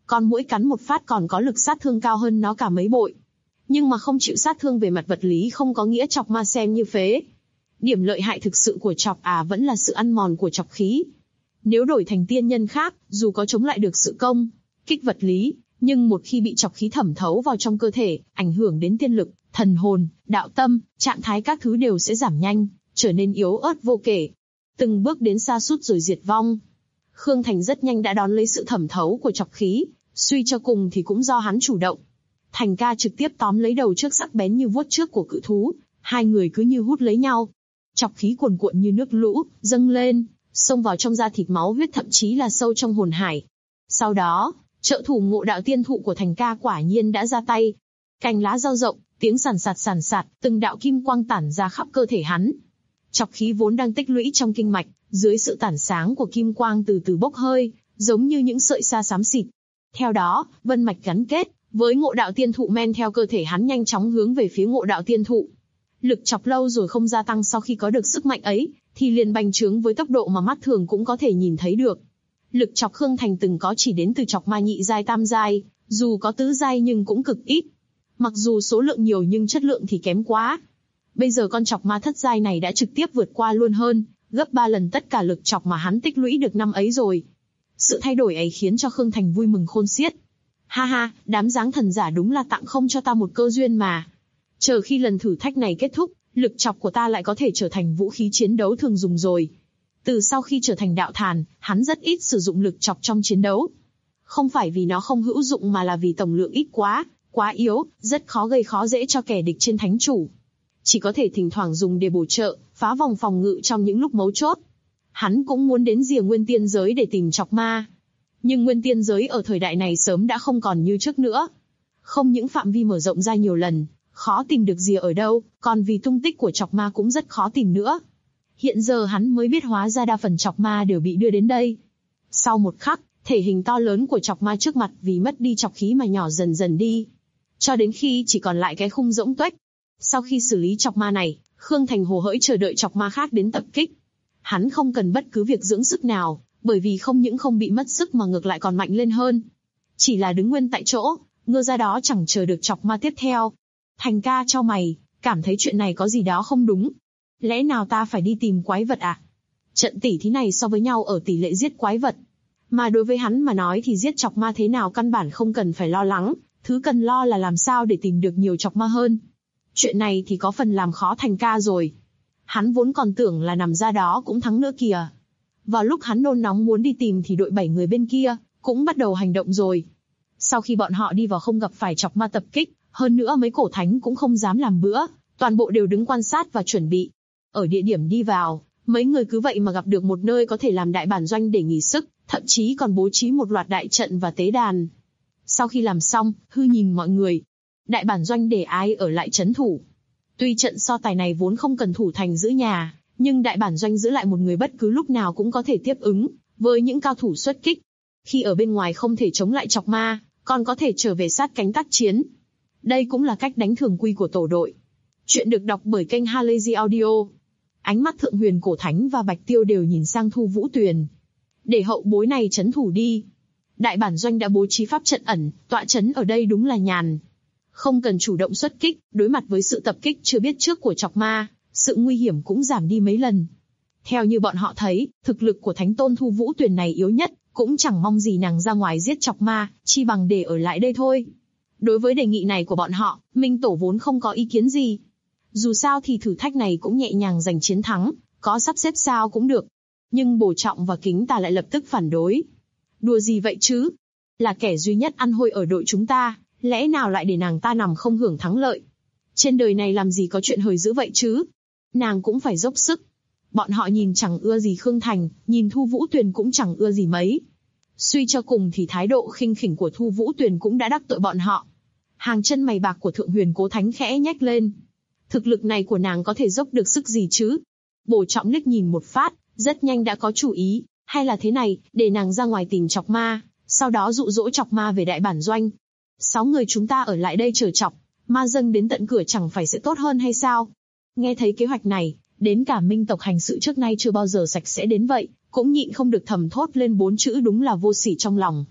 Con muỗi cắn một phát còn có lực sát thương cao hơn nó cả mấy bội. Nhưng mà không chịu sát thương về mặt vật lý không có nghĩa chọc ma xem như phế. Điểm lợi hại thực sự của chọc vẫn là sự ăn mòn của chọc khí. Nếu đổi thành tiên nhân khác, dù có chống lại được sự công kích vật lý, nhưng một khi bị chọc khí thẩm thấu vào trong cơ thể, ảnh hưởng đến tiên lực, thần hồn, đạo tâm, trạng thái các thứ đều sẽ giảm nhanh, trở nên yếu ớt vô kể. Từng bước đến sa sút rồi diệt vong. Khương Thành rất nhanh đã đón lấy sự thẩm thấu của chọc khí, suy cho cùng thì cũng do hắn chủ động. Thành ca trực tiếp tóm lấy đầu trước sắc bén như vuốt trước của cự thú, hai người cứ như hút lấy nhau. Chọc khí cuồn cuộn như nước lũ, dâng lên, xông vào trong da thịt máu huyết thậm chí là sâu trong hồn hải. Sau đó, trợ thủ Ngộ Đạo Tiên Thụ của Thành ca quả nhiên đã ra tay. Cành lá dao rộng, tiếng sàn sạt, từng đạo kim quang tản ra khắp cơ thể hắn. Chọc khí vốn đang tích lũy trong kinh mạch, dưới sự tản sáng của kim quang từ từ bốc hơi, giống như những sợi sa xám xịt. Theo đó, vân mạch gắn kết với Ngộ Đạo Tiên Thụ men theo cơ thể hắn nhanh chóng hướng về phía Ngộ Đạo Tiên Thụ. Lực chọc lâu rồi không gia tăng sau khi có được sức mạnh ấy, thì liền bành trướng với tốc độ mà mắt thường cũng có thể nhìn thấy được. Lực chọc Khương Thành từng có chỉ đến từ chọc ma nhị giai tam giai, dù có tứ giai nhưng cũng cực ít. Mặc dù số lượng nhiều nhưng chất lượng thì kém quá. Bây giờ con chọc ma thất giai này đã trực tiếp vượt qua luôn hơn, gấp 3 lần tất cả lực chọc mà hắn tích lũy được năm ấy rồi. Sự thay đổi ấy khiến cho Khương Thành vui mừng khôn xiết. Ha ha, đám giáng thần giả đúng là tặng không cho ta một cơ duyên mà. Chờ khi lần thử thách này kết thúc, lực chọc của ta lại có thể trở thành vũ khí chiến đấu thường dùng rồi. Từ sau khi trở thành đạo thàn, hắn rất ít sử dụng lực chọc trong chiến đấu. Không phải vì nó không hữu dụng mà là vì tổng lượng ít quá yếu, rất khó gây khó dễ cho kẻ địch trên thánh chủ. Chỉ có thể thỉnh thoảng dùng để bổ trợ, phá vòng phòng ngự trong những lúc mấu chốt. Hắn cũng muốn đến rìa nguyên tiên giới để tìm chọc ma. Nhưng nguyên tiên giới ở thời đại này sớm đã không còn như trước nữa. Không những phạm vi mở rộng ra nhiều lần, khó tìm được rìa ở đâu, còn vì tung tích của chọc ma cũng rất khó tìm nữa. Hiện giờ hắn mới biết hóa ra đa phần chọc ma đều bị đưa đến đây. Sau một khắc, thể hình to lớn của chọc ma trước mặt vì mất đi chọc khí mà nhỏ dần dần đi. Cho đến khi chỉ còn lại cái khung rỗng tuếch. Sau khi xử lý chọc ma này, Khương Thành hồ hởi chờ đợi chọc ma khác đến tập kích. Hắn không cần bất cứ việc dưỡng sức nào, bởi vì không những không bị mất sức mà ngược lại còn mạnh lên hơn. Chỉ là đứng nguyên tại chỗ, ngơ ra đó chẳng chờ được chọc ma tiếp theo. Thành ca chau mày, cảm thấy chuyện này có gì đó không đúng. Lẽ nào ta phải đi tìm quái vật à? Trận tỷ thí này so với nhau ở tỷ lệ giết quái vật. Mà đối với hắn mà nói thì giết chọc ma thế nào căn bản không cần phải lo lắng, thứ cần lo là làm sao để tìm được nhiều chọc ma hơn. Chuyện này thì có phần làm khó Thành ca rồi. Hắn vốn còn tưởng là nằm ra đó cũng thắng nữa kìa. Vào lúc hắn nôn nóng muốn đi tìm thì đội 7 người bên kia cũng bắt đầu hành động rồi. Sau khi bọn họ đi vào không gặp phải chọc ma tập kích, hơn nữa mấy cổ thánh cũng không dám làm bữa, toàn bộ đều đứng quan sát và chuẩn bị. Ở địa điểm đi vào, mấy người cứ vậy mà gặp được một nơi có thể làm đại bản doanh để nghỉ sức, thậm chí còn bố trí một loạt đại trận và tế đàn. Sau khi làm xong, Hư nhìn mọi người. Đại bản doanh để ai ở lại trấn thủ. Tuy trận so tài này vốn không cần thủ thành giữ nhà, nhưng đại bản doanh giữ lại một người bất cứ lúc nào cũng có thể tiếp ứng với những cao thủ xuất kích. Khi ở bên ngoài không thể chống lại chọc ma, còn có thể trở về sát cánh tác chiến. Đây cũng là cách đánh thường quy của tổ đội. Chuyện được đọc bởi kênh Halazy Audio. Ánh mắt Thượng Huyền Cổ Thánh và Bạch Tiêu đều nhìn sang Thu Vũ Tuyền. Để hậu bối này trấn thủ đi. Đại bản doanh đã bố trí pháp trận ẩn, tọa trấn ở đây đúng là nhàn. Không cần chủ động xuất kích, đối mặt với sự tập kích chưa biết trước của chọc ma, sự nguy hiểm cũng giảm đi mấy lần. Theo như bọn họ thấy, thực lực của Thánh Tôn Thu Vũ Tuyền này yếu nhất, cũng chẳng mong gì nàng ra ngoài giết chọc ma, chi bằng để ở lại đây thôi. Đối với đề nghị này của bọn họ, Minh Tổ vốn không có ý kiến gì. Dù sao thì thử thách này cũng nhẹ nhàng giành chiến thắng, có sắp xếp sao cũng được. Nhưng Bổ Trọng và Kính Tà lại lập tức phản đối. Đùa gì vậy chứ? Là kẻ duy nhất ăn hôi ở đội chúng ta, lẽ nào lại để nàng ta nằm không hưởng thắng lợi? Trên đời này làm gì có chuyện hời dữ vậy chứ? Nàng cũng phải dốc sức. Bọn họ nhìn chẳng ưa gì Khương Thành, nhìn Thu Vũ Tuyền cũng chẳng ưa gì mấy. Suy cho cùng thì thái độ khinh khỉnh của Thu Vũ Tuyền cũng đã đắc tội bọn họ. Hàng chân mày bạc của Thượng Huyền Cố Thánh khẽ nhếch lên. Thực lực này của nàng có thể dốc được sức gì chứ? Bổ Trọng liếc nhìn một phát, rất nhanh đã có chủ ý. Hay là thế này, để nàng ra ngoài tìm chọc ma, sau đó dụ dỗ chọc ma về đại bản doanh. 6 người chúng ta ở lại đây chờ chọc, ma dâng đến tận cửa chẳng phải sẽ tốt hơn hay sao? Nghe thấy kế hoạch này, đến cả Minh tộc hành sự trước nay chưa bao giờ sạch sẽ đến vậy, cũng nhịn không được thầm thốt lên 4 chữ đúng là vô sỉ trong lòng.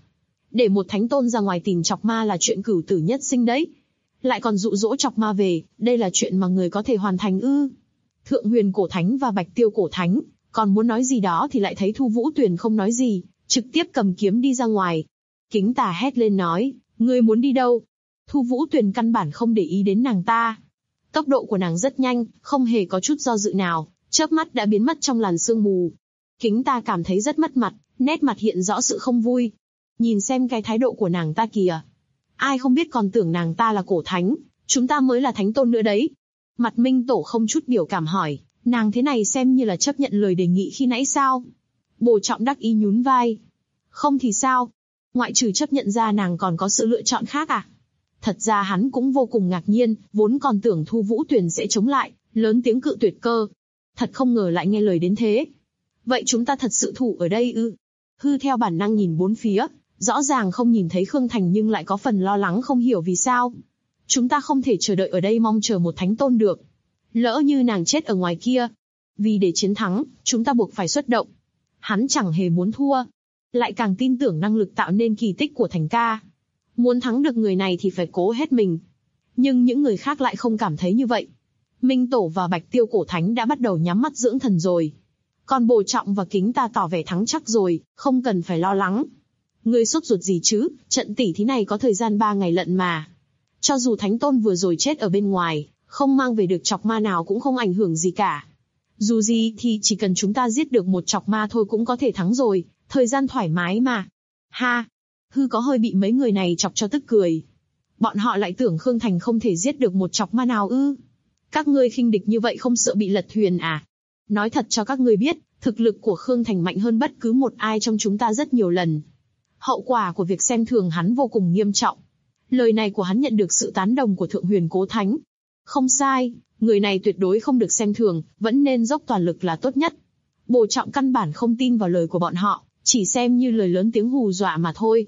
Để một thánh tôn ra ngoài tìm chọc ma là chuyện cửu tử nhất sinh đấy. Lại còn dụ dỗ chọc ma về, đây là chuyện mà người có thể hoàn thành ư? Thượng Huyền Cổ Thánh và Bạch Tiêu Cổ Thánh còn muốn nói gì đó thì lại thấy Thu Vũ Tuyền không nói gì, trực tiếp cầm kiếm đi ra ngoài. Kính Tà hét lên nói, ngươi muốn đi đâu? Thu Vũ Tuyền căn bản không để ý đến nàng ta. Tốc độ của nàng rất nhanh, không hề có chút do dự nào, chớp mắt đã biến mất trong làn sương mù. Kính Tà cảm thấy rất mất mặt, nét mặt hiện rõ sự không vui. Nhìn xem cái thái độ của nàng ta kìa. Ai không biết còn tưởng nàng ta là cổ thánh, chúng ta mới là thánh tôn nữa đấy. Mặt Minh Tổ không chút biểu cảm hỏi, nàng thế này xem như là chấp nhận lời đề nghị khi nãy sao? Bồ Trọng đắc ý nhún vai. Không thì sao? Ngoại trừ chấp nhận ra nàng còn có sự lựa chọn khác à? Thật ra hắn cũng vô cùng ngạc nhiên, vốn còn tưởng Thu Vũ Tuyền sẽ chống lại, lớn tiếng cự tuyệt cơ. Thật không ngờ lại nghe lời đến thế. Vậy chúng ta thật sự thủ ở đây ư? Hư theo bản năng nhìn bốn phía, rõ ràng không nhìn thấy Khương Thành nhưng lại có phần lo lắng không hiểu vì sao. Chúng ta không thể chờ đợi ở đây mong chờ một thánh tôn được. Lỡ như nàng chết ở ngoài kia. Vì để chiến thắng, chúng ta buộc phải xuất động. Hắn chẳng hề muốn thua. Lại càng tin tưởng năng lực tạo nên kỳ tích của Thành ca. Muốn thắng được người này thì phải cố hết mình. Nhưng những người khác lại không cảm thấy như vậy. Minh Tổ và Bạch Tiêu Cổ Thánh đã bắt đầu nhắm mắt dưỡng thần rồi. Còn Bồ Trọng và Kính Tà tỏ vẻ thắng chắc rồi, không cần phải lo lắng. Ngươi sốt ruột gì chứ, trận tỉ thí này có thời gian 3 ngày lận mà. Cho dù thánh tôn vừa rồi chết ở bên ngoài, không mang về được chọc ma nào cũng không ảnh hưởng gì cả. Dù gì thì chỉ cần chúng ta giết được một chọc ma thôi cũng có thể thắng rồi, thời gian thoải mái mà. Ha! Hư có hơi bị mấy người này chọc cho tức cười. Bọn họ lại tưởng Khương Thành không thể giết được một chọc ma nào ư? Các ngươi khinh địch như vậy không sợ bị lật thuyền à? Nói thật cho các ngươi biết, thực lực của Khương Thành mạnh hơn bất cứ một ai trong chúng ta rất nhiều lần. Hậu quả của việc xem thường hắn vô cùng nghiêm trọng. Lời này của hắn nhận được sự tán đồng của Thượng Huyền Cố Thánh. Không sai, người này tuyệt đối không được xem thường, vẫn nên dốc toàn lực là tốt nhất. Bồ Trọng căn bản không tin vào lời của bọn họ, chỉ xem như lời lớn tiếng hù dọa mà thôi.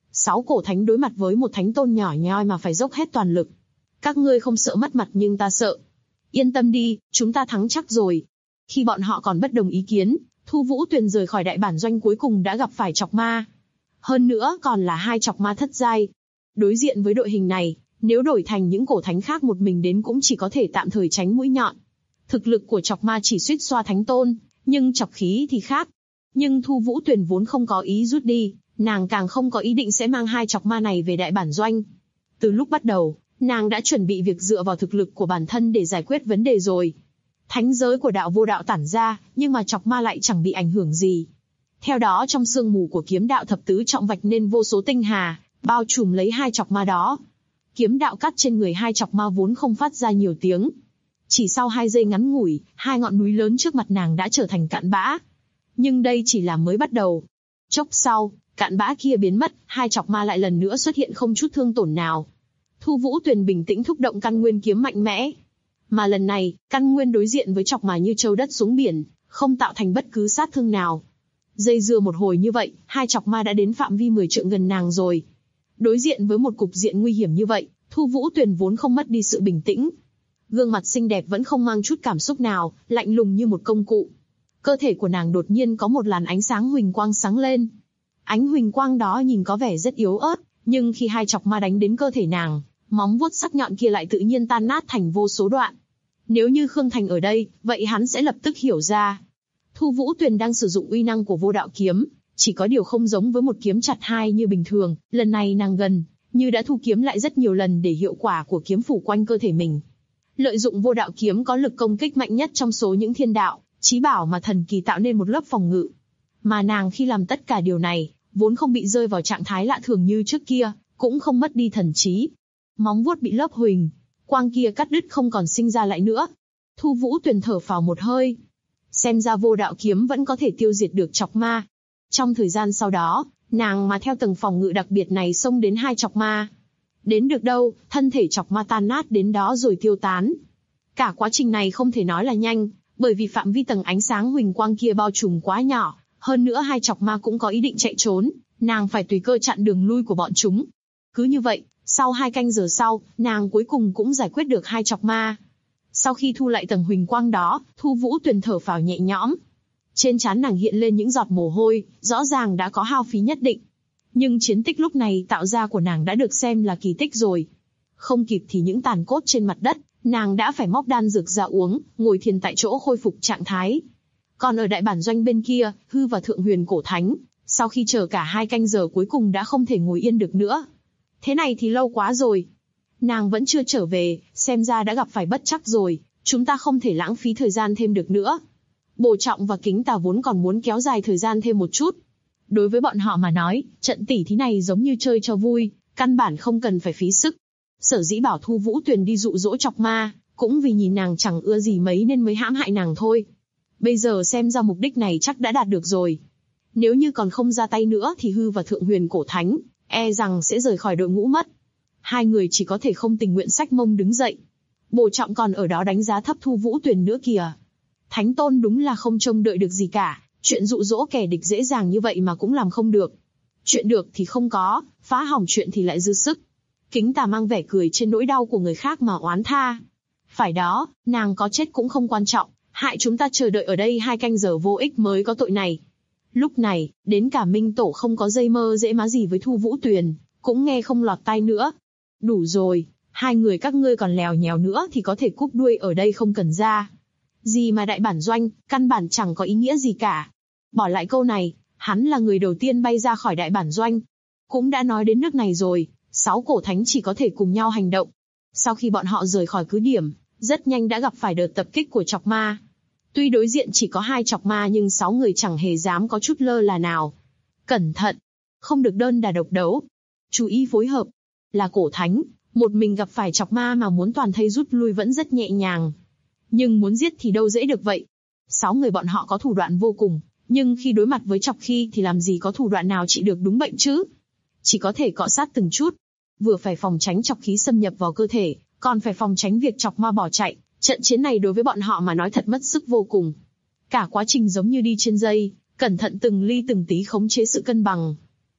6 cổ thánh đối mặt với một thánh tôn nhỏ nhoi mà phải dốc hết toàn lực. Các ngươi không sợ mất mặt nhưng ta sợ. Yên tâm đi, chúng ta thắng chắc rồi. Khi bọn họ còn bất đồng ý kiến, Thu Vũ Tuyền rời khỏi đại bản doanh cuối cùng đã gặp phải chọc ma. Hơn nữa còn là 2 chọc ma thất giai. Đối diện với đội hình này, nếu đổi thành những cổ thánh khác một mình đến cũng chỉ có thể tạm thời tránh mũi nhọn. Thực lực của chọc ma chỉ suýt xoa thánh tôn, nhưng chọc khí thì khác. Nhưng Thu Vũ Tuyền vốn không có ý rút đi, nàng càng không có ý định sẽ mang 2 chọc ma này về đại bản doanh. Từ lúc bắt đầu, nàng đã chuẩn bị việc dựa vào thực lực của bản thân để giải quyết vấn đề rồi. Thánh giới của đạo vô đạo tản ra, nhưng mà chọc ma lại chẳng bị ảnh hưởng gì. Theo đó trong sương mù của kiếm đạo thập tứ trọng vạch nên vô số tinh hà, bao trùm lấy 2 chọc ma đó. Kiếm đạo cắt trên người 2 chọc ma vốn không phát ra nhiều tiếng. Chỉ sau 2 giây ngắn ngủi, 2 ngọn núi lớn trước mặt nàng đã trở thành cạn bã. Nhưng đây chỉ là mới bắt đầu. Chốc sau, cạn bã kia biến mất, 2 chọc ma lại lần nữa xuất hiện không chút thương tổn nào. Thu Vũ Tuyền bình tĩnh thúc động căn nguyên kiếm mạnh mẽ. Mà lần này, căn nguyên đối diện với chọc ma như trâu đất xuống biển, không tạo thành bất cứ sát thương nào. Dây dưa một hồi như vậy, 2 chọc ma đã đến phạm vi 10 trượng gần nàng rồi. Đối diện với một cục diện nguy hiểm như vậy, Thu Vũ Tuyền vốn không mất đi sự bình tĩnh. Gương mặt xinh đẹp vẫn không mang chút cảm xúc nào, lạnh lùng như một công cụ. Cơ thể của nàng đột nhiên có một làn ánh sáng huỳnh quang sáng lên. Ánh huỳnh quang đó nhìn có vẻ rất yếu ớt, nhưng khi 2 chọc ma đánh đến cơ thể nàng, móng vuốt sắc nhọn kia lại tự nhiên tan nát thành vô số đoạn. Nếu như Khương Thành ở đây, vậy hắn sẽ lập tức hiểu ra. Thu Vũ Tuyền đang sử dụng uy năng của vô đạo kiếm, chỉ có điều không giống với một kiếm chặt 2 như bình thường, lần này nàng gần, như đã thu kiếm lại rất nhiều lần để hiệu quả của kiếm phủ quanh cơ thể mình. Lợi dụng vô đạo kiếm có lực công kích mạnh nhất trong số những thiên đạo, chí bảo mà thần kỳ tạo nên một lớp phòng ngự. Mà nàng khi làm tất cả điều này, vốn không bị rơi vào trạng thái lạ thường như trước kia, cũng không mất đi thần trí. Móng vuốt bị lớp huỳnh quang kia cắt đứt không còn sinh ra lại nữa. Thu Vũ Tuyền thở phào một hơi. Xem ra vô đạo kiếm vẫn có thể tiêu diệt được chọc ma. Trong thời gian sau đó, nàng mà theo tầng phòng ngự đặc biệt này xông đến 2 chọc ma. Đến được đâu, thân thể chọc ma tan nát đến đó rồi tiêu tán. Cả quá trình này không thể nói là nhanh, bởi vì phạm vi tầng ánh sáng huỳnh quang kia bao trùm quá nhỏ. Hơn nữa 2 chọc ma cũng có ý định chạy trốn, nàng phải tùy cơ chặn đường lui của bọn chúng. Cứ như vậy, sau 2 canh giờ sau, nàng cuối cùng cũng giải quyết được 2 chọc ma. Sau khi thu lại tầng huỳnh quang đó, Thu Vũ Tuyền thở phào nhẹ nhõm. Trên trán nàng hiện lên những giọt mồ hôi, rõ ràng đã có hao phí nhất định. Nhưng chiến tích lúc này tạo ra của nàng đã được xem là kỳ tích rồi. Không kịp thì những tàn cốt trên mặt đất, nàng đã phải móc đan dược ra uống, ngồi thiền tại chỗ khôi phục trạng thái. Còn ở đại bản doanh bên kia, Hư và Thượng Huyền Cổ Thánh, sau khi chờ cả 2 canh giờ cuối cùng đã không thể ngồi yên được nữa. Thế này thì lâu quá rồi. Nàng vẫn chưa trở về, xem ra đã gặp phải bất trắc rồi, chúng ta không thể lãng phí thời gian thêm được nữa. Bồ Trọng và Kính Tà vốn còn muốn kéo dài thời gian thêm một chút. Đối với bọn họ mà nói, trận tỉ thí này giống như chơi cho vui, căn bản không cần phải phí sức. Sở dĩ bảo Thu Vũ Tuyền đi dụ dỗ Chọc Ma, cũng vì nhìn nàng chẳng ưa gì mấy nên mới hãm hại nàng thôi. Bây giờ xem ra mục đích này chắc đã đạt được rồi. Nếu như còn không ra tay nữa thì Hư và Thượng Huyền Cổ Thánh, e rằng sẽ rời khỏi đội ngũ mất. 2 người chỉ có thể không tình nguyện xách mông đứng dậy. Bồ Trọng còn ở đó đánh giá thấp Thu Vũ Tuyền nữa kìa. Thánh Tôn đúng là không trông đợi được gì cả, chuyện dụ dỗ kẻ địch dễ dàng như vậy mà cũng làm không được. Chuyện được thì không có, phá hỏng chuyện thì lại dư sức. Kính Tà mang vẻ cười trên nỗi đau của người khác mà oán tha. Phải đó, nàng có chết cũng không quan trọng, hại chúng ta chờ đợi ở đây 2 canh giờ vô ích mới có tội này. Lúc này, đến cả Minh Tổ không có dây mơ dễ má gì với Thu Vũ Tuyền, cũng nghe không lọt tai nữa. Đủ rồi, 2 người các ngươi còn lèo nhèo nữa thì có thể cúp đuôi ở đây không cần ra. Gì mà đại bản doanh, căn bản chẳng có ý nghĩa gì cả. Bỏ lại câu này, hắn là người đầu tiên bay ra khỏi đại bản doanh. Cũng đã nói đến nước này rồi, 6 cổ thánh chỉ có thể cùng nhau hành động. Sau khi bọn họ rời khỏi cứ điểm, rất nhanh đã gặp phải đợt tập kích của Chọc Ma. Tuy đối diện chỉ có 2 Chọc Ma nhưng 6 người chẳng hề dám có chút lơ là nào. Cẩn thận, không được đơn đà độc đấu. Chú ý phối hợp. Là cổ thánh, một mình gặp phải Chọc Ma mà muốn toàn thây rút lui vẫn rất nhẹ nhàng. Nhưng muốn giết thì đâu dễ được vậy. 6 người bọn họ có thủ đoạn vô cùng, nhưng khi đối mặt với Chọc Khi thì làm gì có thủ đoạn nào trị được đúng bệnh chứ? Chỉ có thể cọ sát từng chút. Vừa phải phòng tránh Chọc khí xâm nhập vào cơ thể, còn phải phòng tránh việc Chọc Ma bỏ chạy. Trận chiến này đối với bọn họ mà nói thật mất sức vô cùng. Cả quá trình giống như đi trên dây, cẩn thận từng ly từng tí khống chế sự cân bằng.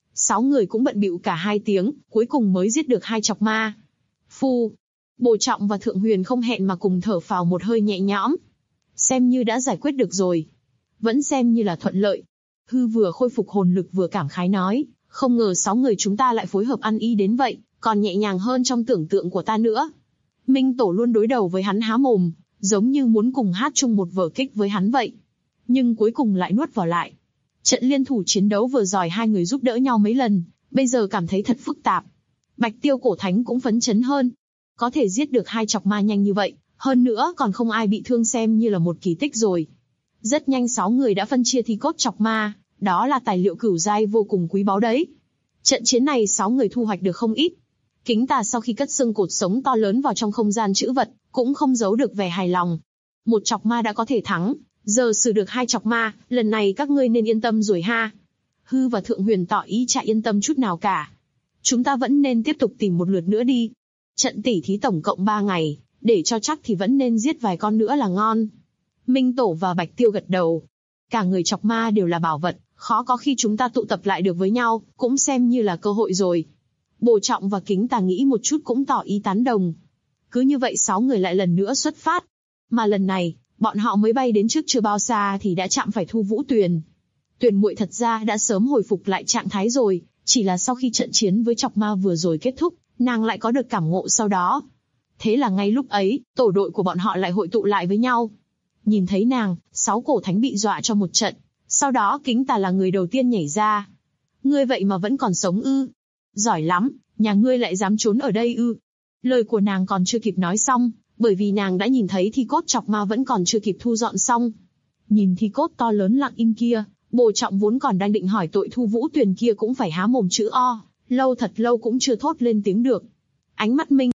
6 người cũng bận bịu cả 2 tiếng, cuối cùng mới giết được 2 Chọc Ma. Phu, Bồ Trọng và Thượng Huyền không hẹn mà cùng thở phào một hơi nhẹ nhõm. Xem như đã giải quyết được rồi. Vẫn xem như là thuận lợi. Hư vừa khôi phục hồn lực vừa cảm khái nói, không ngờ 6 người chúng ta lại phối hợp ăn ý đến vậy, còn nhẹ nhàng hơn trong tưởng tượng của ta nữa. Minh Tổ luôn đối đầu với hắn há mồm, giống như muốn cùng hát chung một vở kịch với hắn vậy. Nhưng cuối cùng lại nuốt vào lại. Trận liên thủ chiến đấu vừa rồi 2 người giúp đỡ nhau mấy lần, bây giờ cảm thấy thật phức tạp. Bạch Tiêu Cổ Thánh cũng phấn chấn hơn. Có thể giết được 2 Chọc Ma nhanh như vậy, hơn nữa còn không ai bị thương xem như là một kỳ tích rồi. Rất nhanh 6 người đã phân chia thi cốt Chọc Ma, đó là tài liệu cửu giai vô cùng quý báu đấy. Trận chiến này 6 người thu hoạch được không ít. Kính Tà sau khi cất xương cột sống to lớn vào trong không gian trữ vật, cũng không giấu được vẻ hài lòng. 1 Chọc Ma đã có thể thắng, giờ xử được 2 Chọc Ma, lần này các ngươi nên yên tâm rồi ha. Hư và Thượng Huyền tỏ ý chả yên tâm chút nào cả. Chúng ta vẫn nên tiếp tục tìm một lượt nữa đi. Trận tỉ thí tổng cộng 3 ngày, để cho chắc thì vẫn nên giết vài con nữa là ngon. Minh Tổ và Bạch Tiêu gật đầu. Cả người Chọc Ma đều là bảo vật, khó có khi chúng ta tụ tập lại được với nhau, cũng xem như là cơ hội rồi. Bồ Trọng và Kính Tà nghĩ một chút cũng tỏ ý tán đồng. Cứ như vậy 6 người lại lần nữa xuất phát. Mà lần này, bọn họ mới bay đến trước chưa bao xa thì đã chạm phải Thu Vũ Tuyền. Tuyền muội thật ra đã sớm hồi phục lại trạng thái rồi, chỉ là sau khi trận chiến với Chọc Ma vừa rồi kết thúc, nàng lại có được cảm ngộ sau đó. Thế là ngay lúc ấy, tổ đội của bọn họ lại hội tụ lại với nhau. Nhìn thấy nàng, 6 cổ thánh bị dọa cho một trận, sau đó Kính Tà là người đầu tiên nhảy ra. Ngươi vậy mà vẫn còn sống ư? Giỏi lắm, nhà ngươi lại dám trốn ở đây ư? Lời của nàng còn chưa kịp nói xong, bởi vì nàng đã nhìn thấy thi cốt Chọc Ma vẫn còn chưa kịp thu dọn xong. Nhìn thi cốt to lớn lặng im kia, Bồ Trọng vốn còn đang định hỏi tội Thu Vũ Tuyền kia cũng phải há mồm chữ O, lâu thật lâu cũng chưa thốt lên tiếng được. Ánh mắt Minh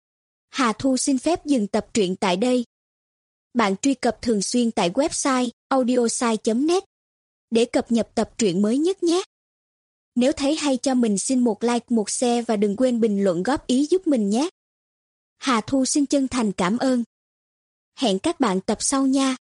Hà Thu xin phép dừng tập truyện tại đây. Bạn truy cập thường xuyên tại website audiosai.net để cập nhật tập truyện mới nhất nhé. Nếu thấy hay cho mình xin một like, một share và đừng quên bình luận góp ý giúp mình nhé. Hà Thu xin chân thành cảm ơn. Hẹn các bạn tập sau nha.